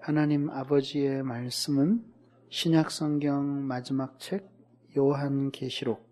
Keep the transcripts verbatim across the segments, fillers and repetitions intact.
하나님 아버지의 말씀은 신약성경 마지막 책 요한계시록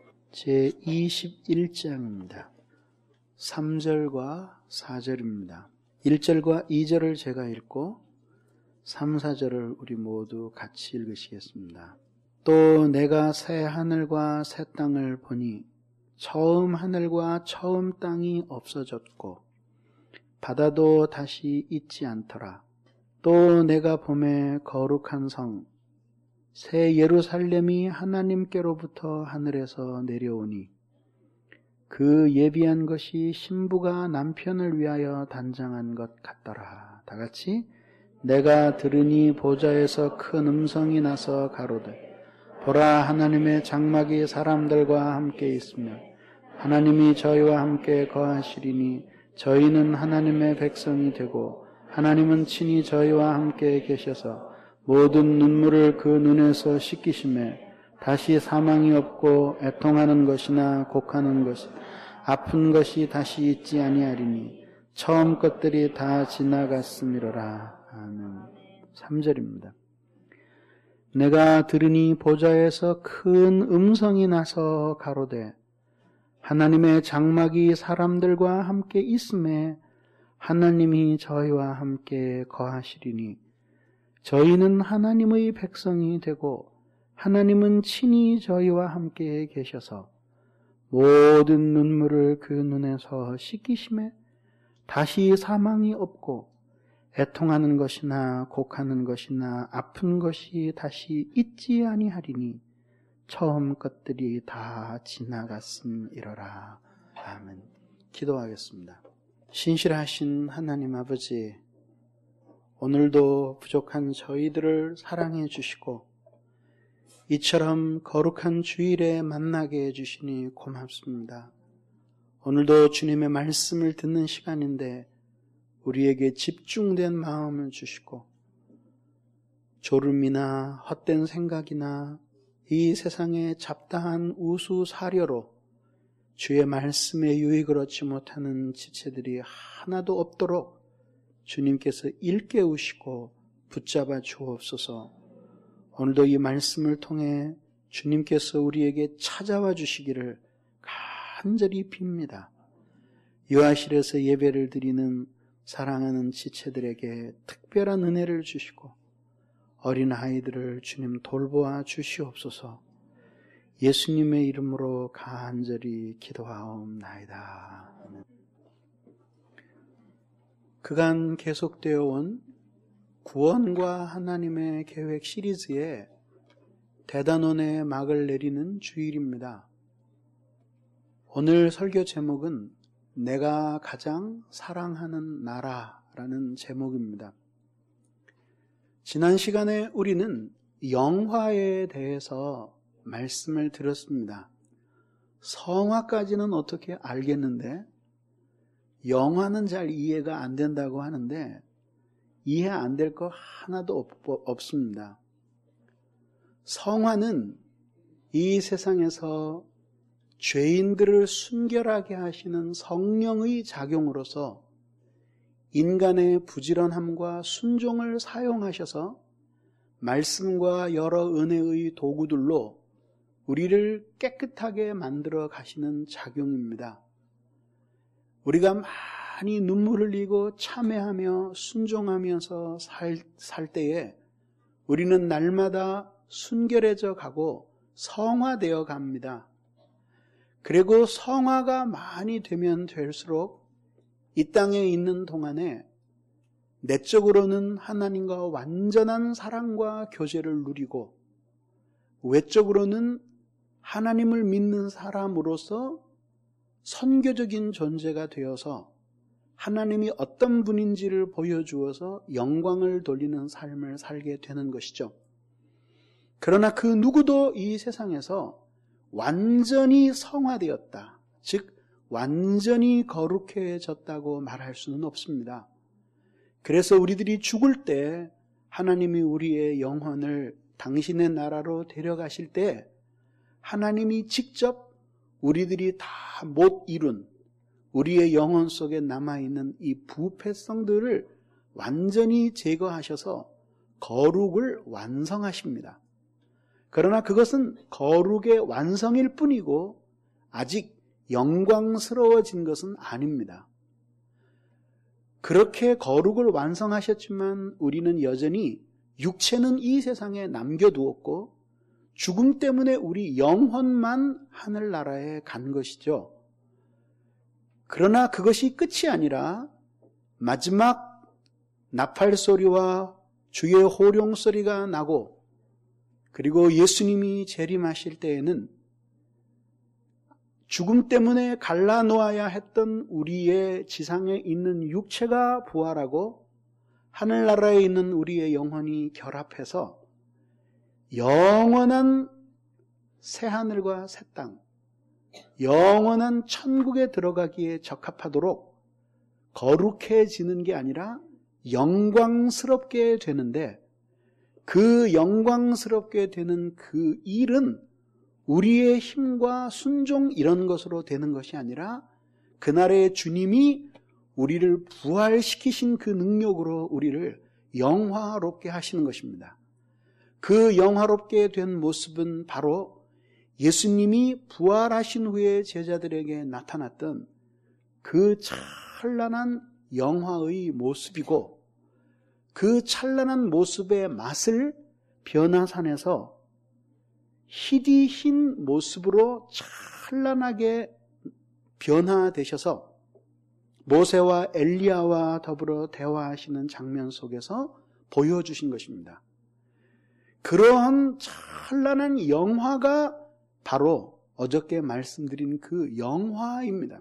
제이십일 장입니다. 삼 절과 사 절입니다. 일 절과 이 절을 제가 읽고 삼, 사 절을 우리 모두 같이 읽으시겠습니다. 또 내가 새 하늘과 새 땅을 보니 처음 하늘과 처음 땅이 없어졌고 바다도 다시 있지 않더라. 또 내가 보매 거룩한 성 새 예루살렘이 하나님께로부터 하늘에서 내려오니 그 예비한 것이 신부가 남편을 위하여 단장한 것 같더라. 다 같이 내가 들으니 보좌에서 큰 음성이 나서 가로되 보라, 하나님의 장막이 사람들과 함께 있으며 하나님이 저희와 함께 거하시리니 저희는 하나님의 백성이 되고 하나님은 친히 저희와 함께 계셔서 모든 눈물을 그 눈에서 씻기심에 다시 사망이 없고 애통하는 것이나 곡하는 것이 아픈 것이 다시 있지 아니하리니 처음 것들이 다 지나갔음이로라. 아멘. 삼 절입니다. 내가 들으니 보좌에서 큰 음성이 나서 가로되 하나님의 장막이 사람들과 함께 있음에 하나님이 저희와 함께 거하시리니 저희는 하나님의 백성이 되고 하나님은 친히 저희와 함께 계셔서 모든 눈물을 그 눈에서 씻기심에 다시 사망이 없고 애통하는 것이나 곡하는 것이나 아픈 것이 다시 있지 아니하리니 처음 것들이 다 지나갔음이로라. 아멘. 기도하겠습니다. 신실하신 하나님 아버지, 오늘도 부족한 저희들을 사랑해 주시고 이처럼 거룩한 주일에 만나게 해주시니 고맙습니다. 오늘도 주님의 말씀을 듣는 시간인데 우리에게 집중된 마음을 주시고 졸음이나 헛된 생각이나 이 세상의 잡다한 우수사려로 주의 말씀에 유익을 얻지 못하는 지체들이 하나도 없도록 주님께서 일깨우시고 붙잡아 주옵소서. 오늘도 이 말씀을 통해 주님께서 우리에게 찾아와 주시기를 간절히 빕니다. 유아실에서 예배를 드리는 사랑하는 지체들에게 특별한 은혜를 주시고 어린 아이들을 주님 돌보아 주시옵소서. 예수님의 이름으로 간절히 기도하옵나이다. 그간 계속되어 온 구원과 하나님의 계획 시리즈에 대단원의 막을 내리는 주일입니다. 오늘 설교 제목은 내가 가장 사랑하는 나라라는 제목입니다. 지난 시간에 우리는 영화에 대해서 말씀을 들었습니다. 성화까지는 어떻게 알겠는데 영화는 잘 이해가 안 된다고 하는데 이해 안 될 거 하나도 없, 없습니다. 성화는 이 세상에서 죄인들을 순결하게 하시는 성령의 작용으로서 인간의 부지런함과 순종을 사용하셔서 말씀과 여러 은혜의 도구들로 우리를 깨끗하게 만들어 가시는 작용입니다. 우리가 많이 눈물 흘리고 참회하며 순종하면서 살, 살 때에 우리는 날마다 순결해져 가고 성화되어 갑니다. 그리고 성화가 많이 되면 될수록 이 땅에 있는 동안에 내적으로는 하나님과 완전한 사랑과 교제를 누리고 외적으로는 하나님을 믿는 사람으로서 선교적인 존재가 되어서 하나님이 어떤 분인지를 보여주어서 영광을 돌리는 삶을 살게 되는 것이죠. 그러나 그 누구도 이 세상에서 완전히 성화되었다, 즉 완전히 거룩해졌다고 말할 수는 없습니다. 그래서 우리들이 죽을 때 하나님이 우리의 영혼을 당신의 나라로 데려가실 때 하나님이 직접 우리들이 다 못 이룬 우리의 영혼 속에 남아있는 이 부패성들을 완전히 제거하셔서 거룩을 완성하십니다. 그러나 그것은 거룩의 완성일 뿐이고 아직 영광스러워진 것은 아닙니다. 그렇게 거룩을 완성하셨지만 우리는 여전히 육체는 이 세상에 남겨두었고 죽음 때문에 우리 영혼만 하늘나라에 간 것이죠. 그러나 그것이 끝이 아니라 마지막 나팔소리와 주의 호령소리가 나고 그리고 예수님이 재림하실 때에는 죽음 때문에 갈라놓아야 했던 우리의 지상에 있는 육체가 부활하고 하늘나라에 있는 우리의 영혼이 결합해서 영원한 새하늘과 새 땅, 영원한 천국에 들어가기에 적합하도록 거룩해지는 게 아니라 영광스럽게 되는데, 그 영광스럽게 되는 그 일은 우리의 힘과 순종 이런 것으로 되는 것이 아니라 그날의 주님이 우리를 부활시키신 그 능력으로 우리를 영화롭게 하시는 것입니다. 그 영화롭게 된 모습은 바로 예수님이 부활하신 후에 제자들에게 나타났던 그 찬란한 영화의 모습이고, 그 찬란한 모습의 맛을 변화산에서 희디 흰 모습으로 찬란하게 변화되셔서 모세와 엘리야와 더불어 대화하시는 장면 속에서 보여주신 것입니다. 그러한 찬란한 영화가 바로 어저께 말씀드린 그 영화입니다.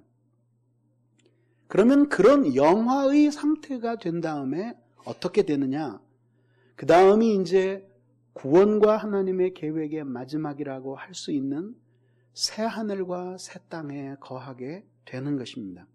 그러면 그런 영화의 상태가 된 다음에 어떻게 되느냐? 그 다음이 이제 구원과 하나님의 계획의 마지막이라고 할 수 있는 새 하늘과 새 땅에 거하게 되는 것입니다.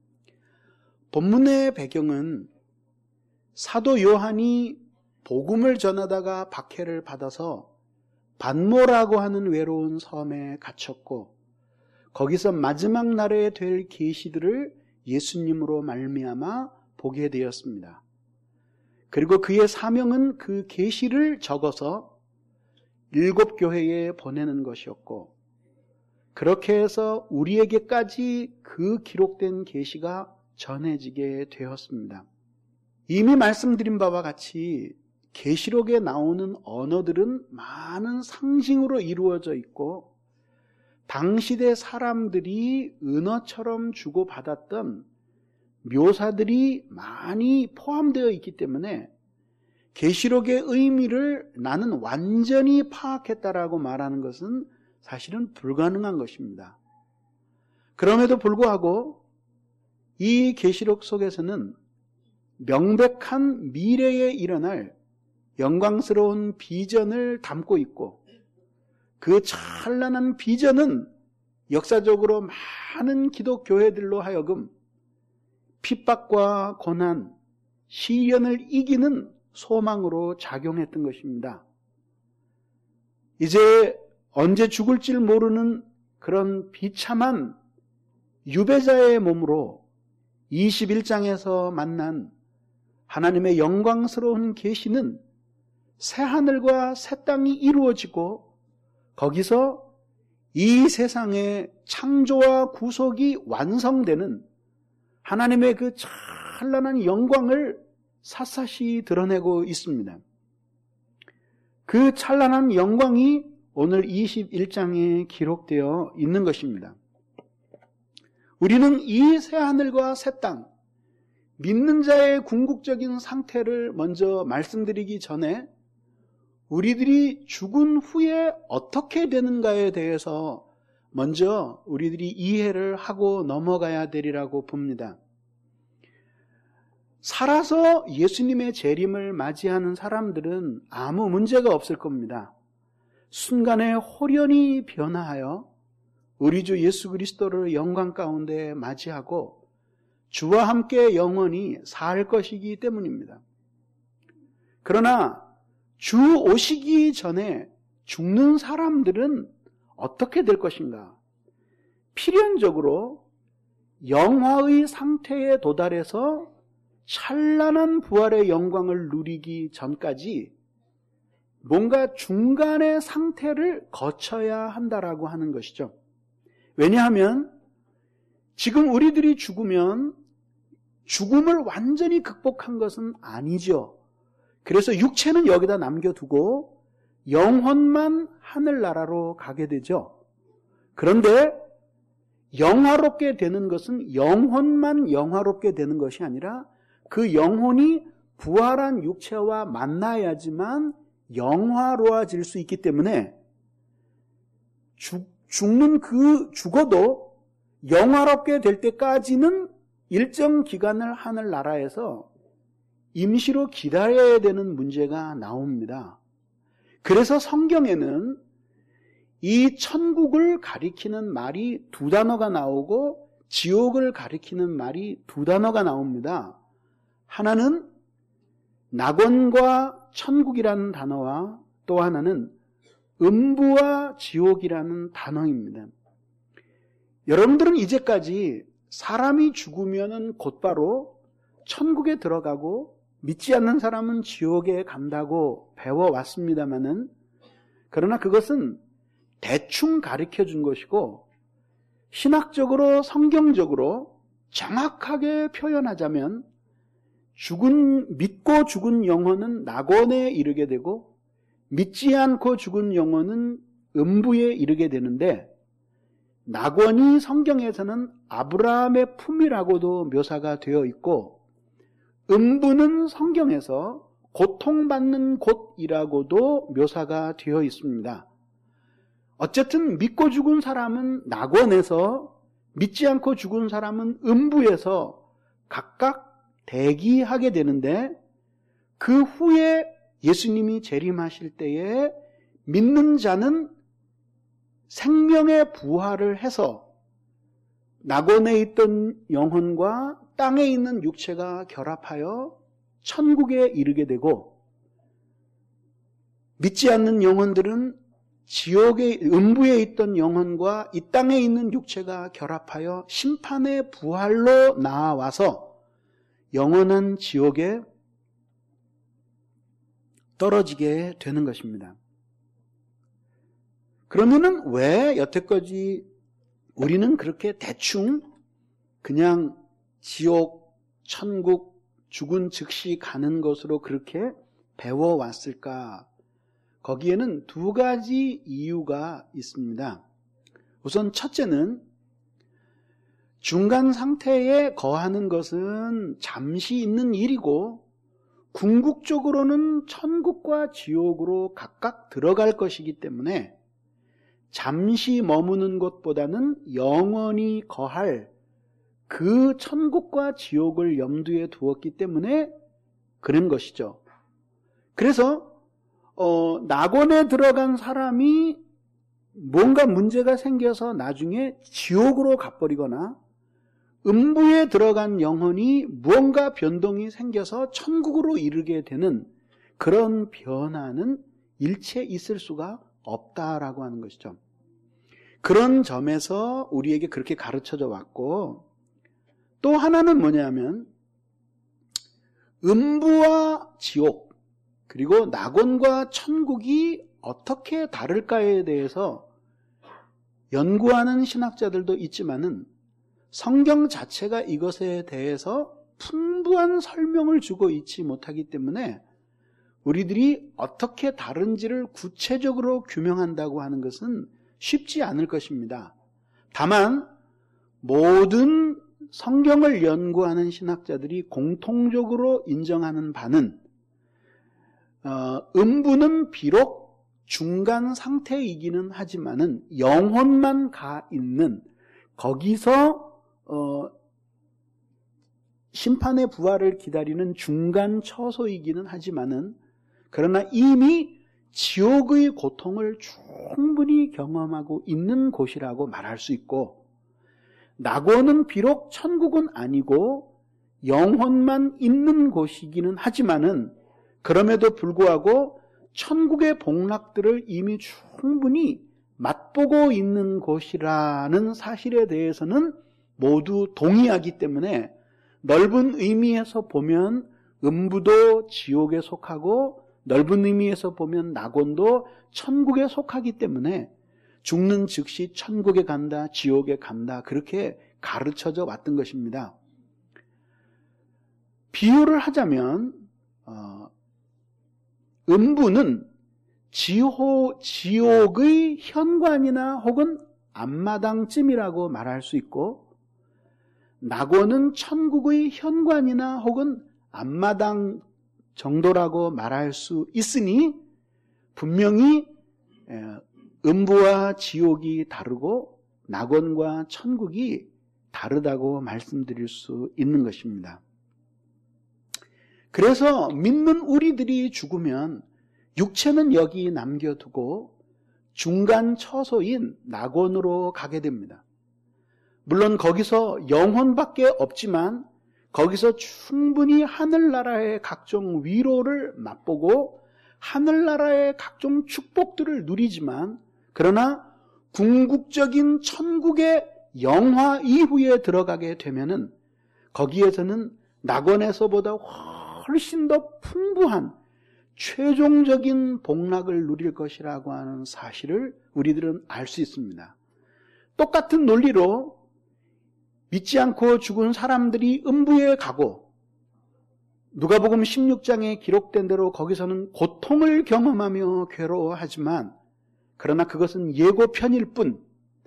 본문의 배경은 사도 요한이 복음을 전하다가 박해를 받아서 반모라고 하는 외로운 섬에 갇혔고, 거기서 마지막 날에 될 계시들을 예수님으로 말미암아 보게 되었습니다. 그리고 그의 사명은 그 계시를 적어서 일곱 교회에 보내는 것이었고, 그렇게 해서 우리에게까지 그 기록된 계시가 전해지게 되었습니다. 이미 말씀드린 바와 같이 계시록에 나오는 언어들은 많은 상징으로 이루어져 있고, 당시대 사람들이 은어처럼 주고받았던 묘사들이 많이 포함되어 있기 때문에 계시록의 의미를 나는 완전히 파악했다라고 말하는 것은 사실은 불가능한 것입니다. 그럼에도 불구하고 이 계시록 속에서는 명백한 미래에 일어날 영광스러운 비전을 담고 있고, 그 찬란한 비전은 역사적으로 많은 기독교회들로 하여금 핍박과 고난, 시련을 이기는 소망으로 작용했던 것입니다. 이제 언제 죽을지 모르는 그런 비참한 유배자의 몸으로 이십일 장에서 만난 하나님의 영광스러운 계시는 새하늘과 새 땅이 이루어지고, 거기서 이 세상의 창조와 구속이 완성되는 하나님의 그 찬란한 영광을 샅샅이 드러내고 있습니다. 그 찬란한 영광이 오늘 이십일 장에 기록되어 있는 것입니다. 우리는 이 새하늘과 새 땅, 믿는 자의 궁극적인 상태를 먼저 말씀드리기 전에 우리들이 죽은 후에 어떻게 되는가에 대해서 먼저 우리들이 이해를 하고 넘어가야 되리라고 봅니다. 살아서 예수님의 재림을 맞이하는 사람들은 아무 문제가 없을 겁니다. 순간에 홀연히 변화하여 우리 주 예수 그리스도를 영광 가운데 맞이하고 주와 함께 영원히 살 것이기 때문입니다. 그러나 주 오시기 전에 죽는 사람들은 어떻게 될 것인가? 필연적으로 영화의 상태에 도달해서 찬란한 부활의 영광을 누리기 전까지 뭔가 중간의 상태를 거쳐야 한다라고 하는 것이죠. 왜냐하면 지금 우리들이 죽으면 죽음을 완전히 극복한 것은 아니죠. 그래서 육체는 여기다 남겨두고 영혼만 하늘나라로 가게 되죠. 그런데 영화롭게 되는 것은 영혼만 영화롭게 되는 것이 아니라 그 영혼이 부활한 육체와 만나야지만 영화로워질 수 있기 때문에 죽, 죽는 그 죽어도 영화롭게 될 때까지는 일정 기간을 하늘나라에서 임시로 기다려야 되는 문제가 나옵니다. 그래서 성경에는 이 천국을 가리키는 말이 두 단어가 나오고 지옥을 가리키는 말이 두 단어가 나옵니다. 하나는 낙원과 천국이라는 단어와 또 하나는 음부와 지옥이라는 단어입니다. 여러분들은 이제까지 사람이 죽으면은 곧바로 천국에 들어가고 믿지 않는 사람은 지옥에 간다고 배워왔습니다마는, 그러나 그것은 대충 가르쳐 준 것이고, 신학적으로 성경적으로 정확하게 표현하자면 죽은 믿고 죽은 영혼은 낙원에 이르게 되고 믿지 않고 죽은 영혼은 음부에 이르게 되는데, 낙원이 성경에서는 아브라함의 품이라고도 묘사가 되어 있고 음부는 성경에서 고통받는 곳이라고도 묘사가 되어 있습니다. 어쨌든 믿고 죽은 사람은 낙원에서, 믿지 않고 죽은 사람은 음부에서 각각 대기하게 되는데, 그 후에 예수님이 재림하실 때에 믿는 자는 생명의 부활을 해서 낙원에 있던 영혼과 땅에 있는 육체가 결합하여 천국에 이르게 되고, 믿지 않는 영혼들은 지옥의 음부에 있던 영혼과 이 땅에 있는 육체가 결합하여 심판의 부활로 나와서 영원한 지옥에 떨어지게 되는 것입니다. 그러면은 왜 여태까지 우리는 그렇게 대충 그냥 지옥, 천국, 죽은 즉시 가는 것으로 그렇게 배워왔을까? 거기에는 두 가지 이유가 있습니다. 우선 첫째는 중간 상태에 거하는 것은 잠시 있는 일이고 궁극적으로는 천국과 지옥으로 각각 들어갈 것이기 때문에 잠시 머무는 것보다는 영원히 거할 그 천국과 지옥을 염두에 두었기 때문에 그런 것이죠. 그래서 어, 낙원에 들어간 사람이 뭔가 문제가 생겨서 나중에 지옥으로 가버리거나 음부에 들어간 영혼이 무언가 변동이 생겨서 천국으로 이르게 되는 그런 변화는 일체 있을 수가 없다라고 하는 것이죠. 그런 점에서 우리에게 그렇게 가르쳐져 왔고, 또 하나는 뭐냐면 음부와 지옥 그리고 낙원과 천국이 어떻게 다를까에 대해서 연구하는 신학자들도 있지만은 성경 자체가 이것에 대해서 풍부한 설명을 주고 있지 못하기 때문에 우리들이 어떻게 다른지를 구체적으로 규명한다고 하는 것은 쉽지 않을 것입니다. 다만 모든 성경을 연구하는 신학자들이 공통적으로 인정하는 바는 어, 음부는 비록 중간 상태이기는 하지만은 영혼만 가 있는, 거기서 어, 심판의 부활을 기다리는 중간 처소이기는 하지만은, 그러나 이미 지옥의 고통을 충분히 경험하고 있는 곳이라고 말할 수 있고, 낙원은 비록 천국은 아니고 영혼만 있는 곳이기는 하지만은 그럼에도 불구하고 천국의 복락들을 이미 충분히 맛보고 있는 곳이라는 사실에 대해서는 모두 동의하기 때문에 넓은 의미에서 보면 음부도 지옥에 속하고 넓은 의미에서 보면 낙원도 천국에 속하기 때문에 죽는 즉시 천국에 간다, 지옥에 간다, 그렇게 가르쳐져 왔던 것입니다. 비유를 하자면 어, 음부는 지호, 지옥의 현관이나 혹은 앞마당쯤이라고 말할 수 있고, 낙원은 천국의 현관이나 혹은 앞마당 정도라고 말할 수 있으니 분명히 음부와 지옥이 다르고 낙원과 천국이 다르다고 말씀드릴 수 있는 것입니다. 그래서 믿는 우리들이 죽으면 육체는 여기 남겨두고 중간 처소인 낙원으로 가게 됩니다. 물론 거기서 영혼밖에 없지만 거기서 충분히 하늘나라의 각종 위로를 맛보고 하늘나라의 각종 축복들을 누리지만, 그러나 궁극적인 천국의 영화 이후에 들어가게 되면은 거기에서는 낙원에서보다 훨씬 더 풍부한 최종적인 복락을 누릴 것이라고 하는 사실을 우리들은 알 수 있습니다. 똑같은 논리로 믿지 않고 죽은 사람들이 음부에 가고 누가복음 십육 장에 기록된 대로 거기서는 고통을 경험하며 괴로워하지만, 그러나 그것은 예고편일 뿐,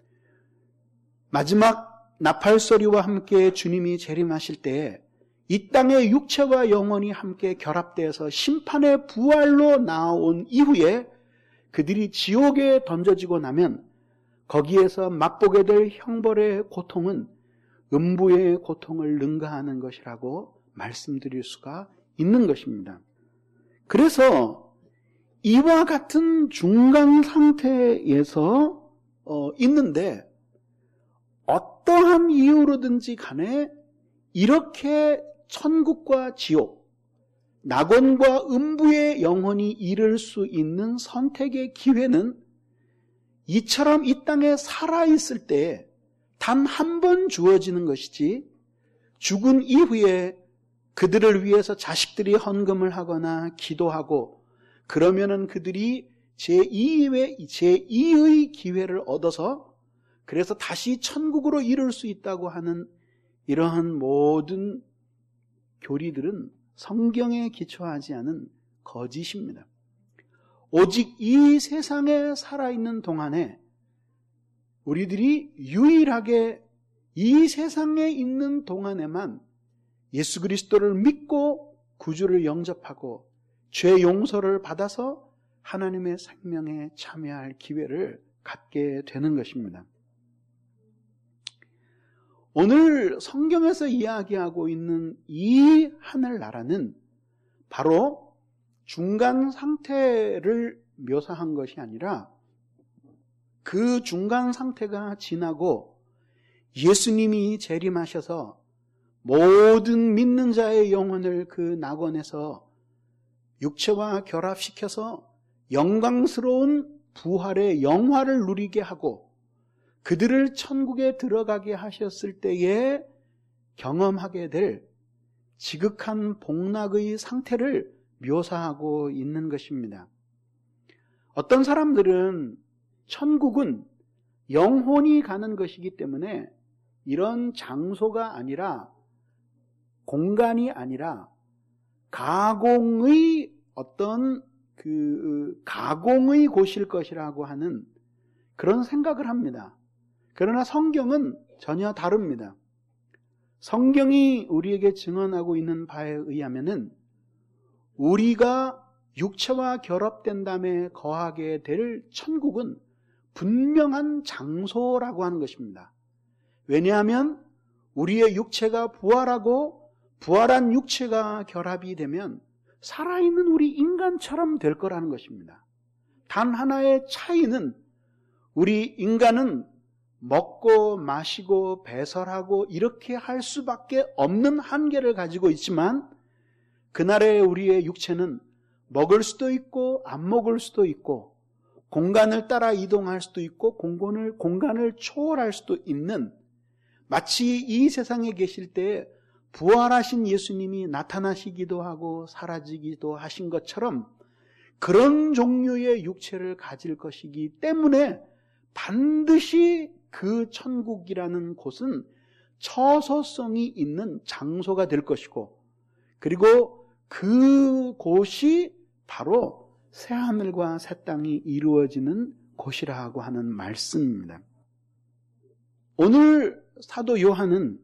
마지막 나팔소리와 함께 주님이 재림하실 때에 이 땅의 육체와 영혼이 함께 결합되어서 심판의 부활로 나온 이후에 그들이 지옥에 던져지고 나면 거기에서 맛보게 될 형벌의 고통은 음부의 고통을 능가하는 것이라고 말씀드릴 수가 있는 것입니다. 그래서 이와 같은 중간 상태에서 어, 있는데 어떠한 이유로든지 간에 이렇게 천국과 지옥, 낙원과 음부의 영혼이 이룰 수 있는 선택의 기회는 이처럼 이 땅에 살아있을 때 단 한 번 주어지는 것이지, 죽은 이후에 그들을 위해서 자식들이 헌금을 하거나 기도하고 그러면은 그들이 제이의, 제이의 기회를 얻어서 그래서 다시 천국으로 이룰 수 있다고 하는 이러한 모든 교리들은 성경에 기초하지 않은 거짓입니다. 오직 이 세상에 살아있는 동안에 우리들이 유일하게 이 세상에 있는 동안에만 예수 그리스도를 믿고 구주를 영접하고 죄 용서를 받아서 하나님의 생명에 참여할 기회를 갖게 되는 것입니다. 오늘 성경에서 이야기하고 있는 이 하늘나라는 바로 중간 상태를 묘사한 것이 아니라 그 중간 상태가 지나고 예수님이 재림하셔서 모든 믿는 자의 영혼을 그 낙원에서 육체와 결합시켜서 영광스러운 부활의 영화를 누리게 하고 그들을 천국에 들어가게 하셨을 때에 경험하게 될 지극한 복락의 상태를 묘사하고 있는 것입니다. 어떤 사람들은 천국은 영혼이 가는 것이기 때문에 이런 장소가 아니라, 공간이 아니라 가공의 어떤 그 가공의 곳일 것이라고 하는 그런 생각을 합니다. 그러나 성경은 전혀 다릅니다. 성경이 우리에게 증언하고 있는 바에 의하면은 우리가 육체와 결합된 다음에 거하게 될 천국은 분명한 장소라고 하는 것입니다. 왜냐하면 우리의 육체가 부활하고 부활한 육체가 결합이 되면 살아있는 우리 인간처럼 될 거라는 것입니다. 단 하나의 차이는 우리 인간은 먹고 마시고 배설하고 이렇게 할 수밖에 없는 한계를 가지고 있지만 그날의 우리의 육체는 먹을 수도 있고 안 먹을 수도 있고 공간을 따라 이동할 수도 있고 공간을, 공간을 초월할 수도 있는, 마치 이 세상에 계실 때 부활하신 예수님이 나타나시기도 하고 사라지기도 하신 것처럼 그런 종류의 육체를 가질 것이기 때문에 반드시 그 천국이라는 곳은 처소성이 있는 장소가 될 것이고, 그리고 그 곳이 바로 새하늘과 새 땅이 이루어지는 곳이라고 하는 말씀입니다. 오늘 사도 요한은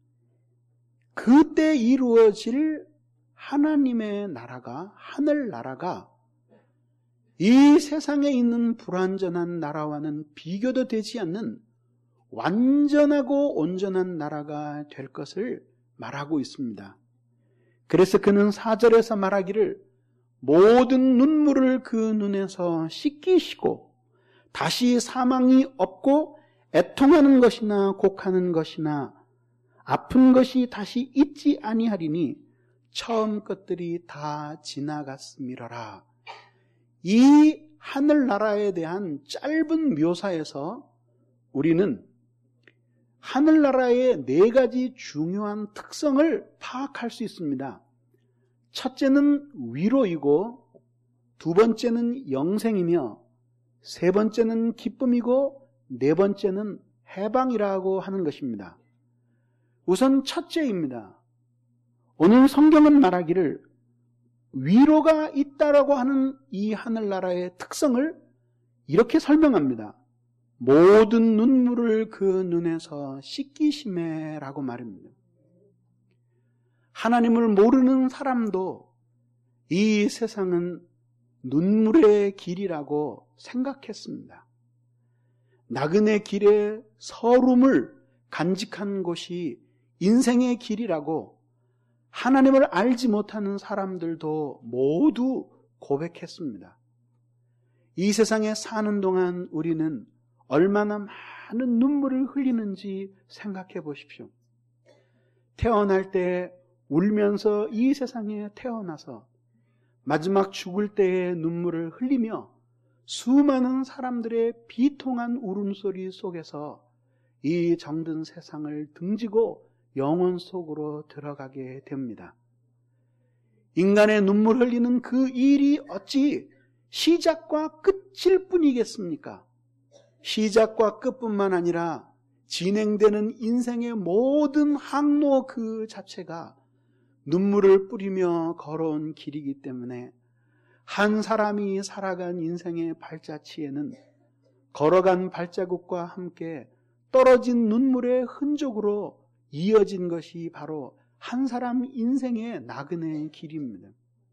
그때 이루어질 하나님의 나라가, 하늘나라가 이 세상에 있는 불완전한 나라와는 비교도 되지 않는 완전하고 온전한 나라가 될 것을 말하고 있습니다. 그래서 그는 사 절에서 말하기를 모든 눈물을 그 눈에서 씻기시고 다시 사망이 없고 애통하는 것이나 곡하는 것이나 아픈 것이 다시 있지 아니하리니 처음 것들이 다 지나갔음이러라. 이 하늘나라에 대한 짧은 묘사에서 우리는 하늘나라의 네 가지 중요한 특성을 파악할 수 있습니다. 첫째는 위로이고, 두 번째는 영생이며, 세 번째는 기쁨이고, 네 번째는 해방이라고 하는 것입니다. 우선 첫째입니다. 오늘 성경은 말하기를 위로가 있다라고 하는 이 하늘나라의 특성을 이렇게 설명합니다. 모든 눈물을 그 눈에서 씻기심에라고 말입니다. 하나님을 모르는 사람도 이 세상은 눈물의 길이라고 생각했습니다. 나그네 길에 서름을 간직한 곳이 인생의 길이라고 하나님을 알지 못하는 사람들도 모두 고백했습니다. 이 세상에 사는 동안 우리는 얼마나 많은 눈물을 흘리는지 생각해 보십시오. 태어날 때 울면서 이 세상에 태어나서 마지막 죽을 때의 눈물을 흘리며 수많은 사람들의 비통한 울음소리 속에서 이 정든 세상을 등지고 영원 속으로 들어가게 됩니다. 인간의 눈물 흘리는 그 일이 어찌 시작과 끝일 뿐이겠습니까? 시작과 끝뿐만 아니라 진행되는 인생의 모든 항로 그 자체가 눈물을 뿌리며 걸어온 길이기 때문에 한 사람이 살아간 인생의 발자취에는 걸어간 발자국과 함께 떨어진 눈물의 흔적으로 이어진 것이 바로 한 사람 인생의 나그네의 길입니다.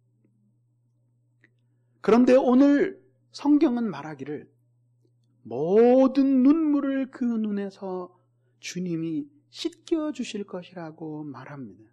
그런데 오늘 성경은 말하기를 모든 눈물을 그 눈에서 주님이 씻겨주실 것이라고 말합니다.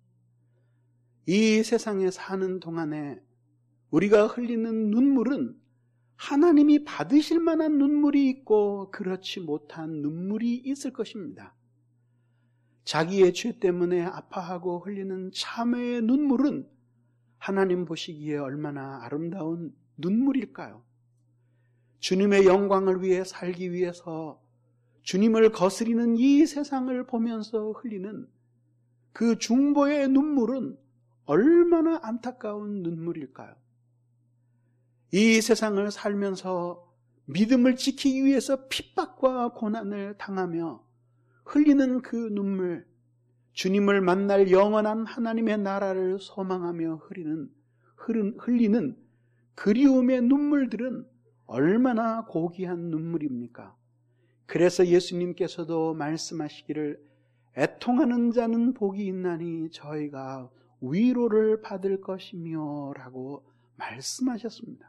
이 세상에 사는 동안에 우리가 흘리는 눈물은 하나님이 받으실 만한 눈물이 있고 그렇지 못한 눈물이 있을 것입니다. 자기의 죄 때문에 아파하고 흘리는 참회의 눈물은 하나님 보시기에 얼마나 아름다운 눈물일까요? 주님의 영광을 위해 살기 위해서 주님을 거스리는 이 세상을 보면서 흘리는 그 중보의 눈물은 얼마나 안타까운 눈물일까요? 이 세상을 살면서 믿음을 지키기 위해서 핍박과 고난을 당하며 흘리는 그 눈물, 주님을 만날 영원한 하나님의 나라를 소망하며 흘리는, 흘리는 그리움의 눈물들은 얼마나 고귀한 눈물입니까? 그래서 예수님께서도 말씀하시기를 애통하는 자는 복이 있나니 저희가 위로를 받을 것이며 라고 말씀하셨습니다.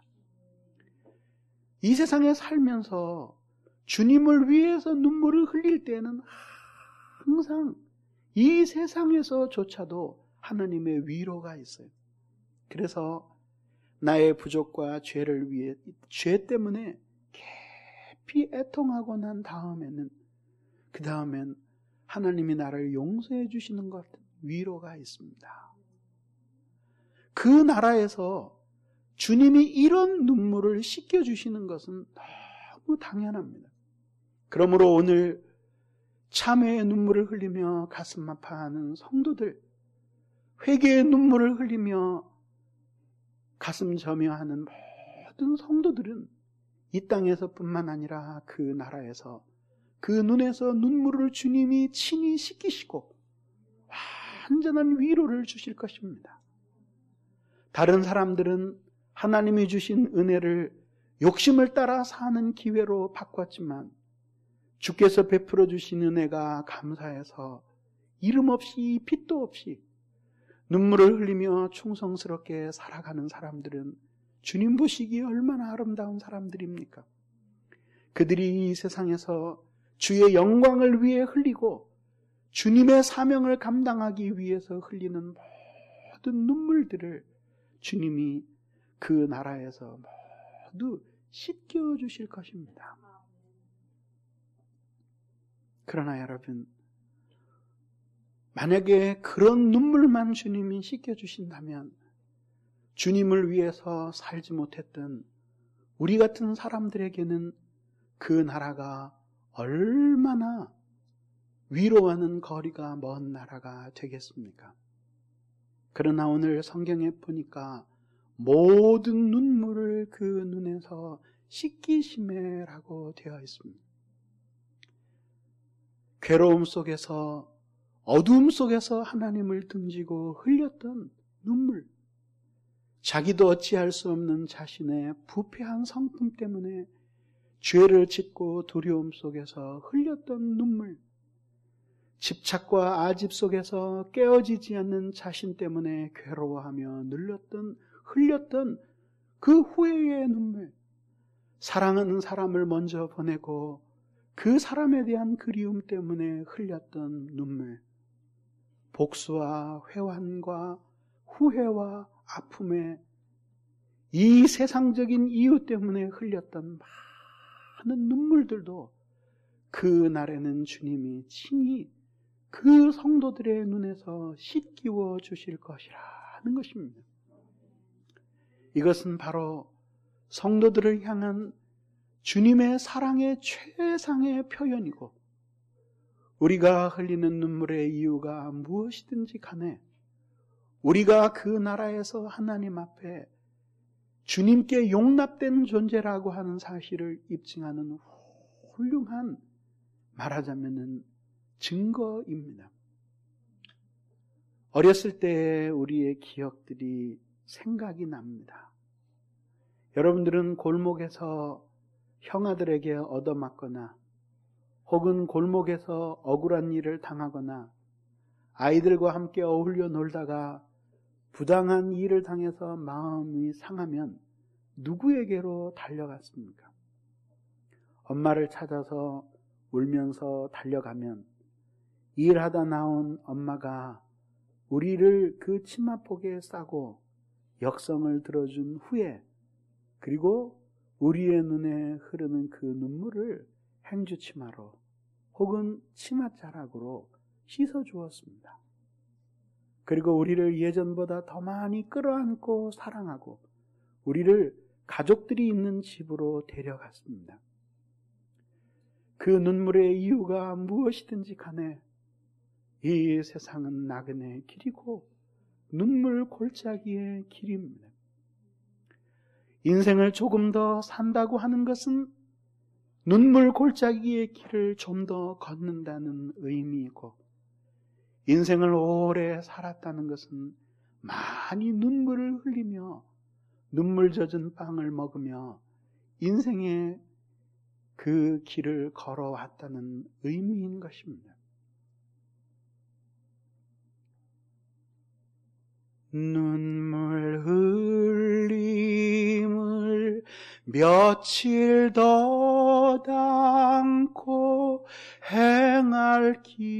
이 세상에 살면서 주님을 위해서 눈물을 흘릴 때는 항상 이 세상에서조차도 하나님의 위로가 있어요. 그래서 나의 부족과 죄를 위해 죄 때문에 깊이 애통하고 난 다음에는 그 다음엔 하나님이 나를 용서해 주시는 것 같은 위로가 있습니다. 그 나라에서 주님이 이런 눈물을 씻겨주시는 것은 너무 당연합니다. 그러므로 오늘 참회의 눈물을 흘리며 가슴 아파하는 성도들, 회개의 눈물을 흘리며 가슴 저며하는 모든 성도들은 이 땅에서뿐만 아니라 그 나라에서 그 눈에서 눈물을 주님이 친히 씻기시고 완전한 위로를 주실 것입니다. 다른 사람들은 하나님이 주신 은혜를 욕심을 따라 사는 기회로 바꿨지만 주께서 베풀어 주신 은혜가 감사해서 이름 없이 빚도 없이 눈물을 흘리며 충성스럽게 살아가는 사람들은 주님 보시기에 얼마나 아름다운 사람들입니까? 그들이 이 세상에서 주의 영광을 위해 흘리고 주님의 사명을 감당하기 위해서 흘리는 모든 눈물들을 주님이 그 나라에서 모두 씻겨주실 것입니다. 그러나 여러분, 만약에 그런 눈물만 주님이 씻겨주신다면 주님을 위해서 살지 못했던 우리 같은 사람들에게는 그 나라가 얼마나 위로하는 거리가 먼 나라가 되겠습니까? 그러나 오늘 성경에 보니까 모든 눈물을 그 눈에서 씻기심에라고 되어 있습니다. 괴로움 속에서, 어두움 속에서 하나님을 등지고 흘렸던 눈물, 자기도 어찌할 수 없는 자신의 부패한 성품 때문에 죄를 짓고 두려움 속에서 흘렸던 눈물, 집착과 아집 속에서 깨어지지 않는 자신 때문에 괴로워하며 눌렸던, 흘렸던 그 후회의 눈물, 사랑하는 사람을 먼저 보내고 그 사람에 대한 그리움 때문에 흘렸던 눈물, 복수와 회환과 후회와 아픔에 이 세상적인 이유 때문에 흘렸던 많은 눈물들도 그 날에는 주님이 친히 그 성도들의 눈에서 씻기워 주실 것이라는 것입니다. 이것은 바로 성도들을 향한 주님의 사랑의 최상의 표현이고, 우리가 흘리는 눈물의 이유가 무엇이든지 간에 우리가 그 나라에서 하나님 앞에 주님께 용납된 존재라고 하는 사실을 입증하는 훌륭한, 말하자면은 증거입니다. 어렸을 때 우리의 기억들이 생각이 납니다. 여러분들은 골목에서 형아들에게 얻어맞거나 혹은 골목에서 억울한 일을 당하거나 아이들과 함께 어울려 놀다가 부당한 일을 당해서 마음이 상하면 누구에게로 달려갔습니까? 엄마를 찾아서 울면서 달려가면 일하다 나온 엄마가 우리를 그 치마폭에 싸고 역성을 들어준 후에, 그리고 우리의 눈에 흐르는 그 눈물을 행주치마로 혹은 치맛자락으로 씻어주었습니다. 그리고 우리를 예전보다 더 많이 끌어안고 사랑하고 우리를 가족들이 있는 집으로 데려갔습니다. 그 눈물의 이유가 무엇이든지 간에 이 세상은 나그네의 길이고 눈물 골짜기의 길입니다. 인생을 조금 더 산다고 하는 것은 눈물 골짜기의 길을 좀 더 걷는다는 의미이고, 인생을 오래 살았다는 것은 많이 눈물을 흘리며 눈물 젖은 빵을 먹으며 인생의 그 길을 걸어왔다는 의미인 것입니다. 눈물 흘림을 며칠 더 담고 행할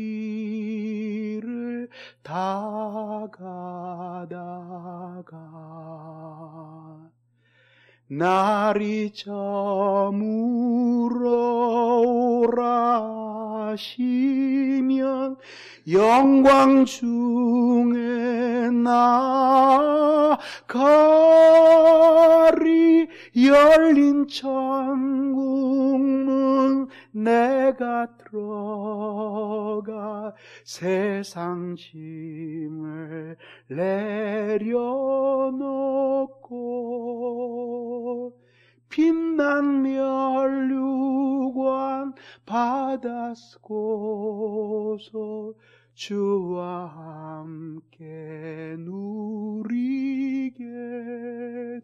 길을 다가다가 날이 저물어 오라 하시면 영광 중에 나가리. 열린 천국문 내가 들어가 세상 짐을 내려놓고 빛난 면류관 받아 쓰고서 주와 함께 누리겠네.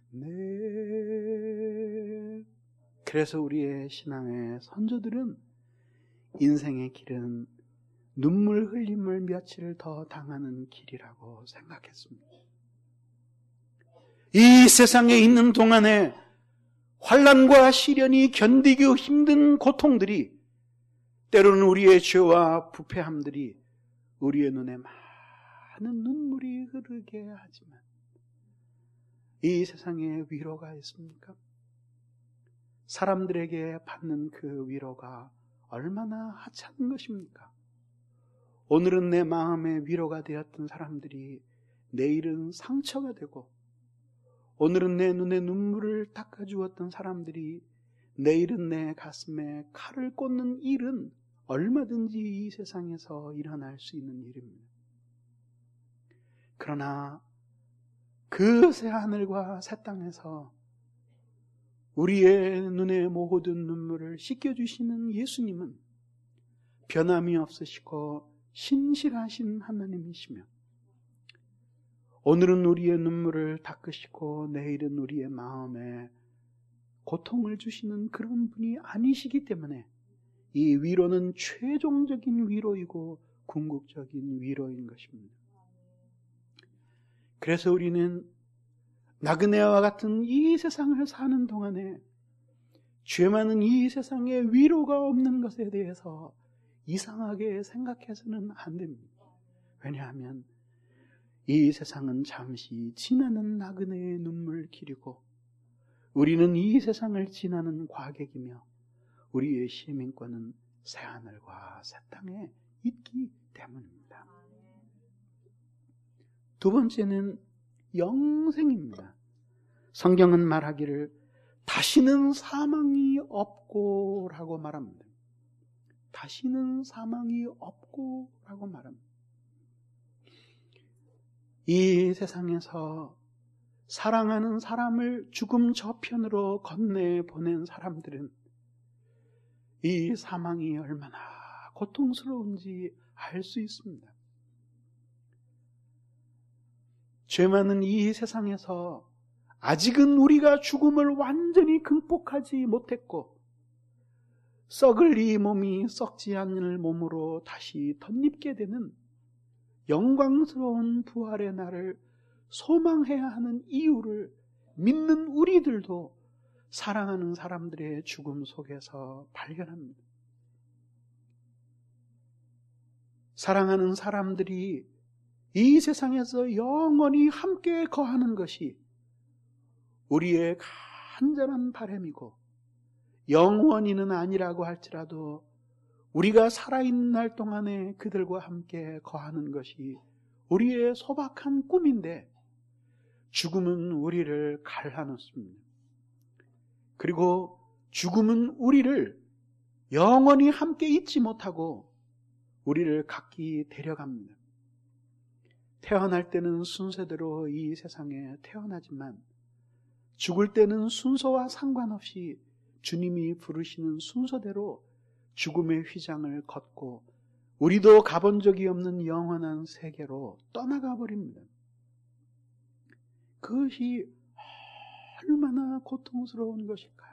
그래서 우리의 신앙의 선조들은 인생의 길은 눈물 흘림을 며칠 더 당하는 길이라고 생각했습니다. 이 세상에 있는 동안에 환난과 시련이 견디기 힘든 고통들이, 때로는 우리의 죄와 부패함들이 우리의 눈에 많은 눈물이 흐르게 하지만 이 세상에 위로가 있습니까? 사람들에게 받는 그 위로가 얼마나 하찮은 것입니까? 오늘은 내 마음에 위로가 되었던 사람들이 내일은 상처가 되고, 오늘은 내 눈에 눈물을 닦아주었던 사람들이 내일은 내 가슴에 칼을 꽂는 일은 얼마든지 이 세상에서 일어날 수 있는 일입니다. 그러나 그 새하늘과 새 땅에서 우리의 눈에 모든 눈물을 씻겨주시는 예수님은 변함이 없으시고 신실하신 하나님이시며, 오늘은 우리의 눈물을 닦으시고 내일은 우리의 마음에 고통을 주시는 그런 분이 아니시기 때문에 이 위로는 최종적인 위로이고 궁극적인 위로인 것입니다. 그래서 우리는 나그네와 같은 이 세상을 사는 동안에 죄 많은 이 세상에 위로가 없는 것에 대해서 이상하게 생각해서는 안 됩니다. 왜냐하면 이 세상은 잠시 지나는 나그네의 눈물길이고 우리는 이 세상을 지나는 과객이며 우리의 시민권은 새하늘과 새 땅에 있기 때문입니다. 두 번째는 영생입니다. 성경은 말하기를 다시는 사망이 없고 라고 말합니다. 다시는 사망이 없고 라고 말합니다. 이 세상에서 사랑하는 사람을 죽음 저편으로 건네보낸 사람들은 이 사망이 얼마나 고통스러운지 알 수 있습니다. 죄 많은 이 세상에서 아직은 우리가 죽음을 완전히 극복하지 못했고 썩을 이 몸이 썩지 않을 몸으로 다시 덧입게 되는 영광스러운 부활의 날을 소망해야 하는 이유를 믿는 우리들도 사랑하는 사람들의 죽음 속에서 발견합니다. 사랑하는 사람들이 이 세상에서 영원히 함께 거하는 것이 우리의 간절한 바람이고, 영원히는 아니라고 할지라도 우리가 살아있는 날 동안에 그들과 함께 거하는 것이 우리의 소박한 꿈인데, 죽음은 우리를 갈라놓습니다. 그리고 죽음은 우리를 영원히 함께 있지 못하고 우리를 각기 데려갑니다. 태어날 때는 순서대로 이 세상에 태어나지만 죽을 때는 순서와 상관없이 주님이 부르시는 순서대로 죽음의 휘장을 걷고 우리도 가본 적이 없는 영원한 세계로 떠나가 버립니다. 그것이 얼마나 고통스러운 것일까요?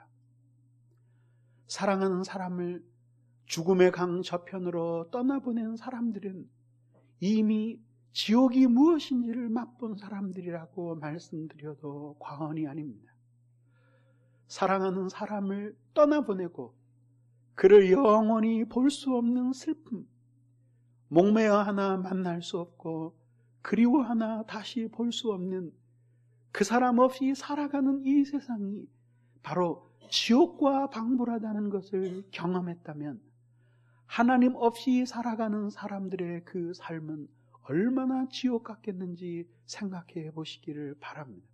사랑하는 사람을 죽음의 강 저편으로 떠나보낸 사람들은 이미 지옥이 무엇인지를 맛본 사람들이라고 말씀드려도 과언이 아닙니다. 사랑하는 사람을 떠나보내고 그를 영원히 볼 수 없는 슬픔, 목매어 하나 만날 수 없고 그리워 하나 다시 볼 수 없는 그 사람 없이 살아가는 이 세상이 바로 지옥과 방불하다는 것을 경험했다면 하나님 없이 살아가는 사람들의 그 삶은 얼마나 지옥 같겠는지 생각해 보시기를 바랍니다.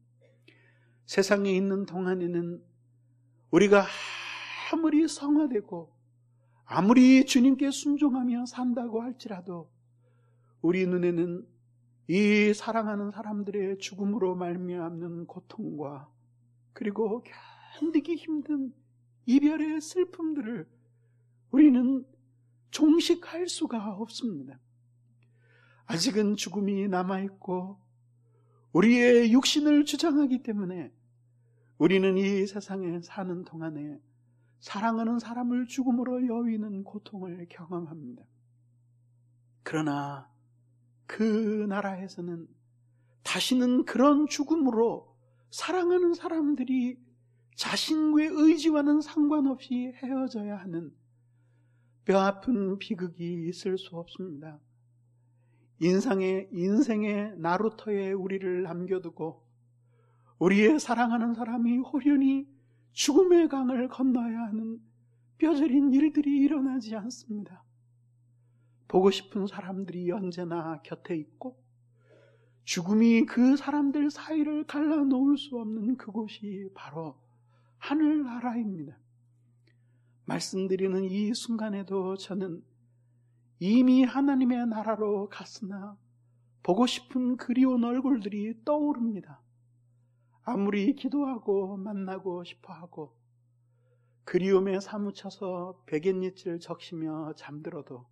세상에 있는 동안에는 우리가 아무리 성화되고 아무리 주님께 순종하며 산다고 할지라도 우리 눈에는 이 사랑하는 사람들의 죽음으로 말미암는 고통과 그리고 견디기 힘든 이별의 슬픔들을 우리는 종식할 수가 없습니다. 아직은 죽음이 남아있고 우리의 육신을 주장하기 때문에 우리는 이 세상에 사는 동안에 사랑하는 사람을 죽음으로 여위는 고통을 경험합니다. 그러나 그 나라에서는 다시는 그런 죽음으로 사랑하는 사람들이 자신의 의지와는 상관없이 헤어져야 하는 뼈아픈 비극이 있을 수 없습니다. 인생의, 인생의 나루터에 우리를 남겨두고 우리의 사랑하는 사람이 호련히 죽음의 강을 건너야 하는 뼈저린 일들이 일어나지 않습니다. 보고 싶은 사람들이 언제나 곁에 있고 죽음이 그 사람들 사이를 갈라놓을 수 없는 그곳이 바로 하늘나라입니다. 말씀드리는 이 순간에도 저는 이미 하나님의 나라로 갔으나 보고 싶은 그리운 얼굴들이 떠오릅니다. 아무리 기도하고 만나고 싶어하고 그리움에 사무쳐서 베갯잎을 적시며 잠들어도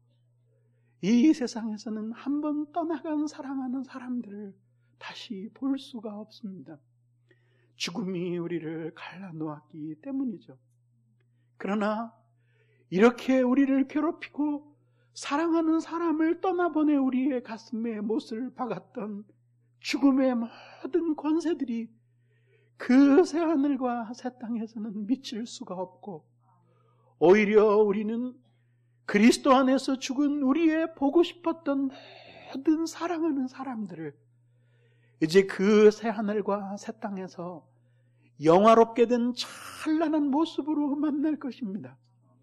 이 세상에서는 한 번 떠나간 사랑하는 사람들을 다시 볼 수가 없습니다. 죽음이 우리를 갈라놓았기 때문이죠. 그러나 이렇게 우리를 괴롭히고 사랑하는 사람을 떠나보내 우리의 가슴에 못을 박았던 죽음의 모든 권세들이 그 새하늘과 새 땅에서는 미칠 수가 없고 오히려 우리는 그리스도 안에서 죽은 우리의 보고 싶었던 모든 사랑하는 사람들을 이제 그 새하늘과 새 땅에서 영화롭게 된 찬란한 모습으로 만날 것입니다.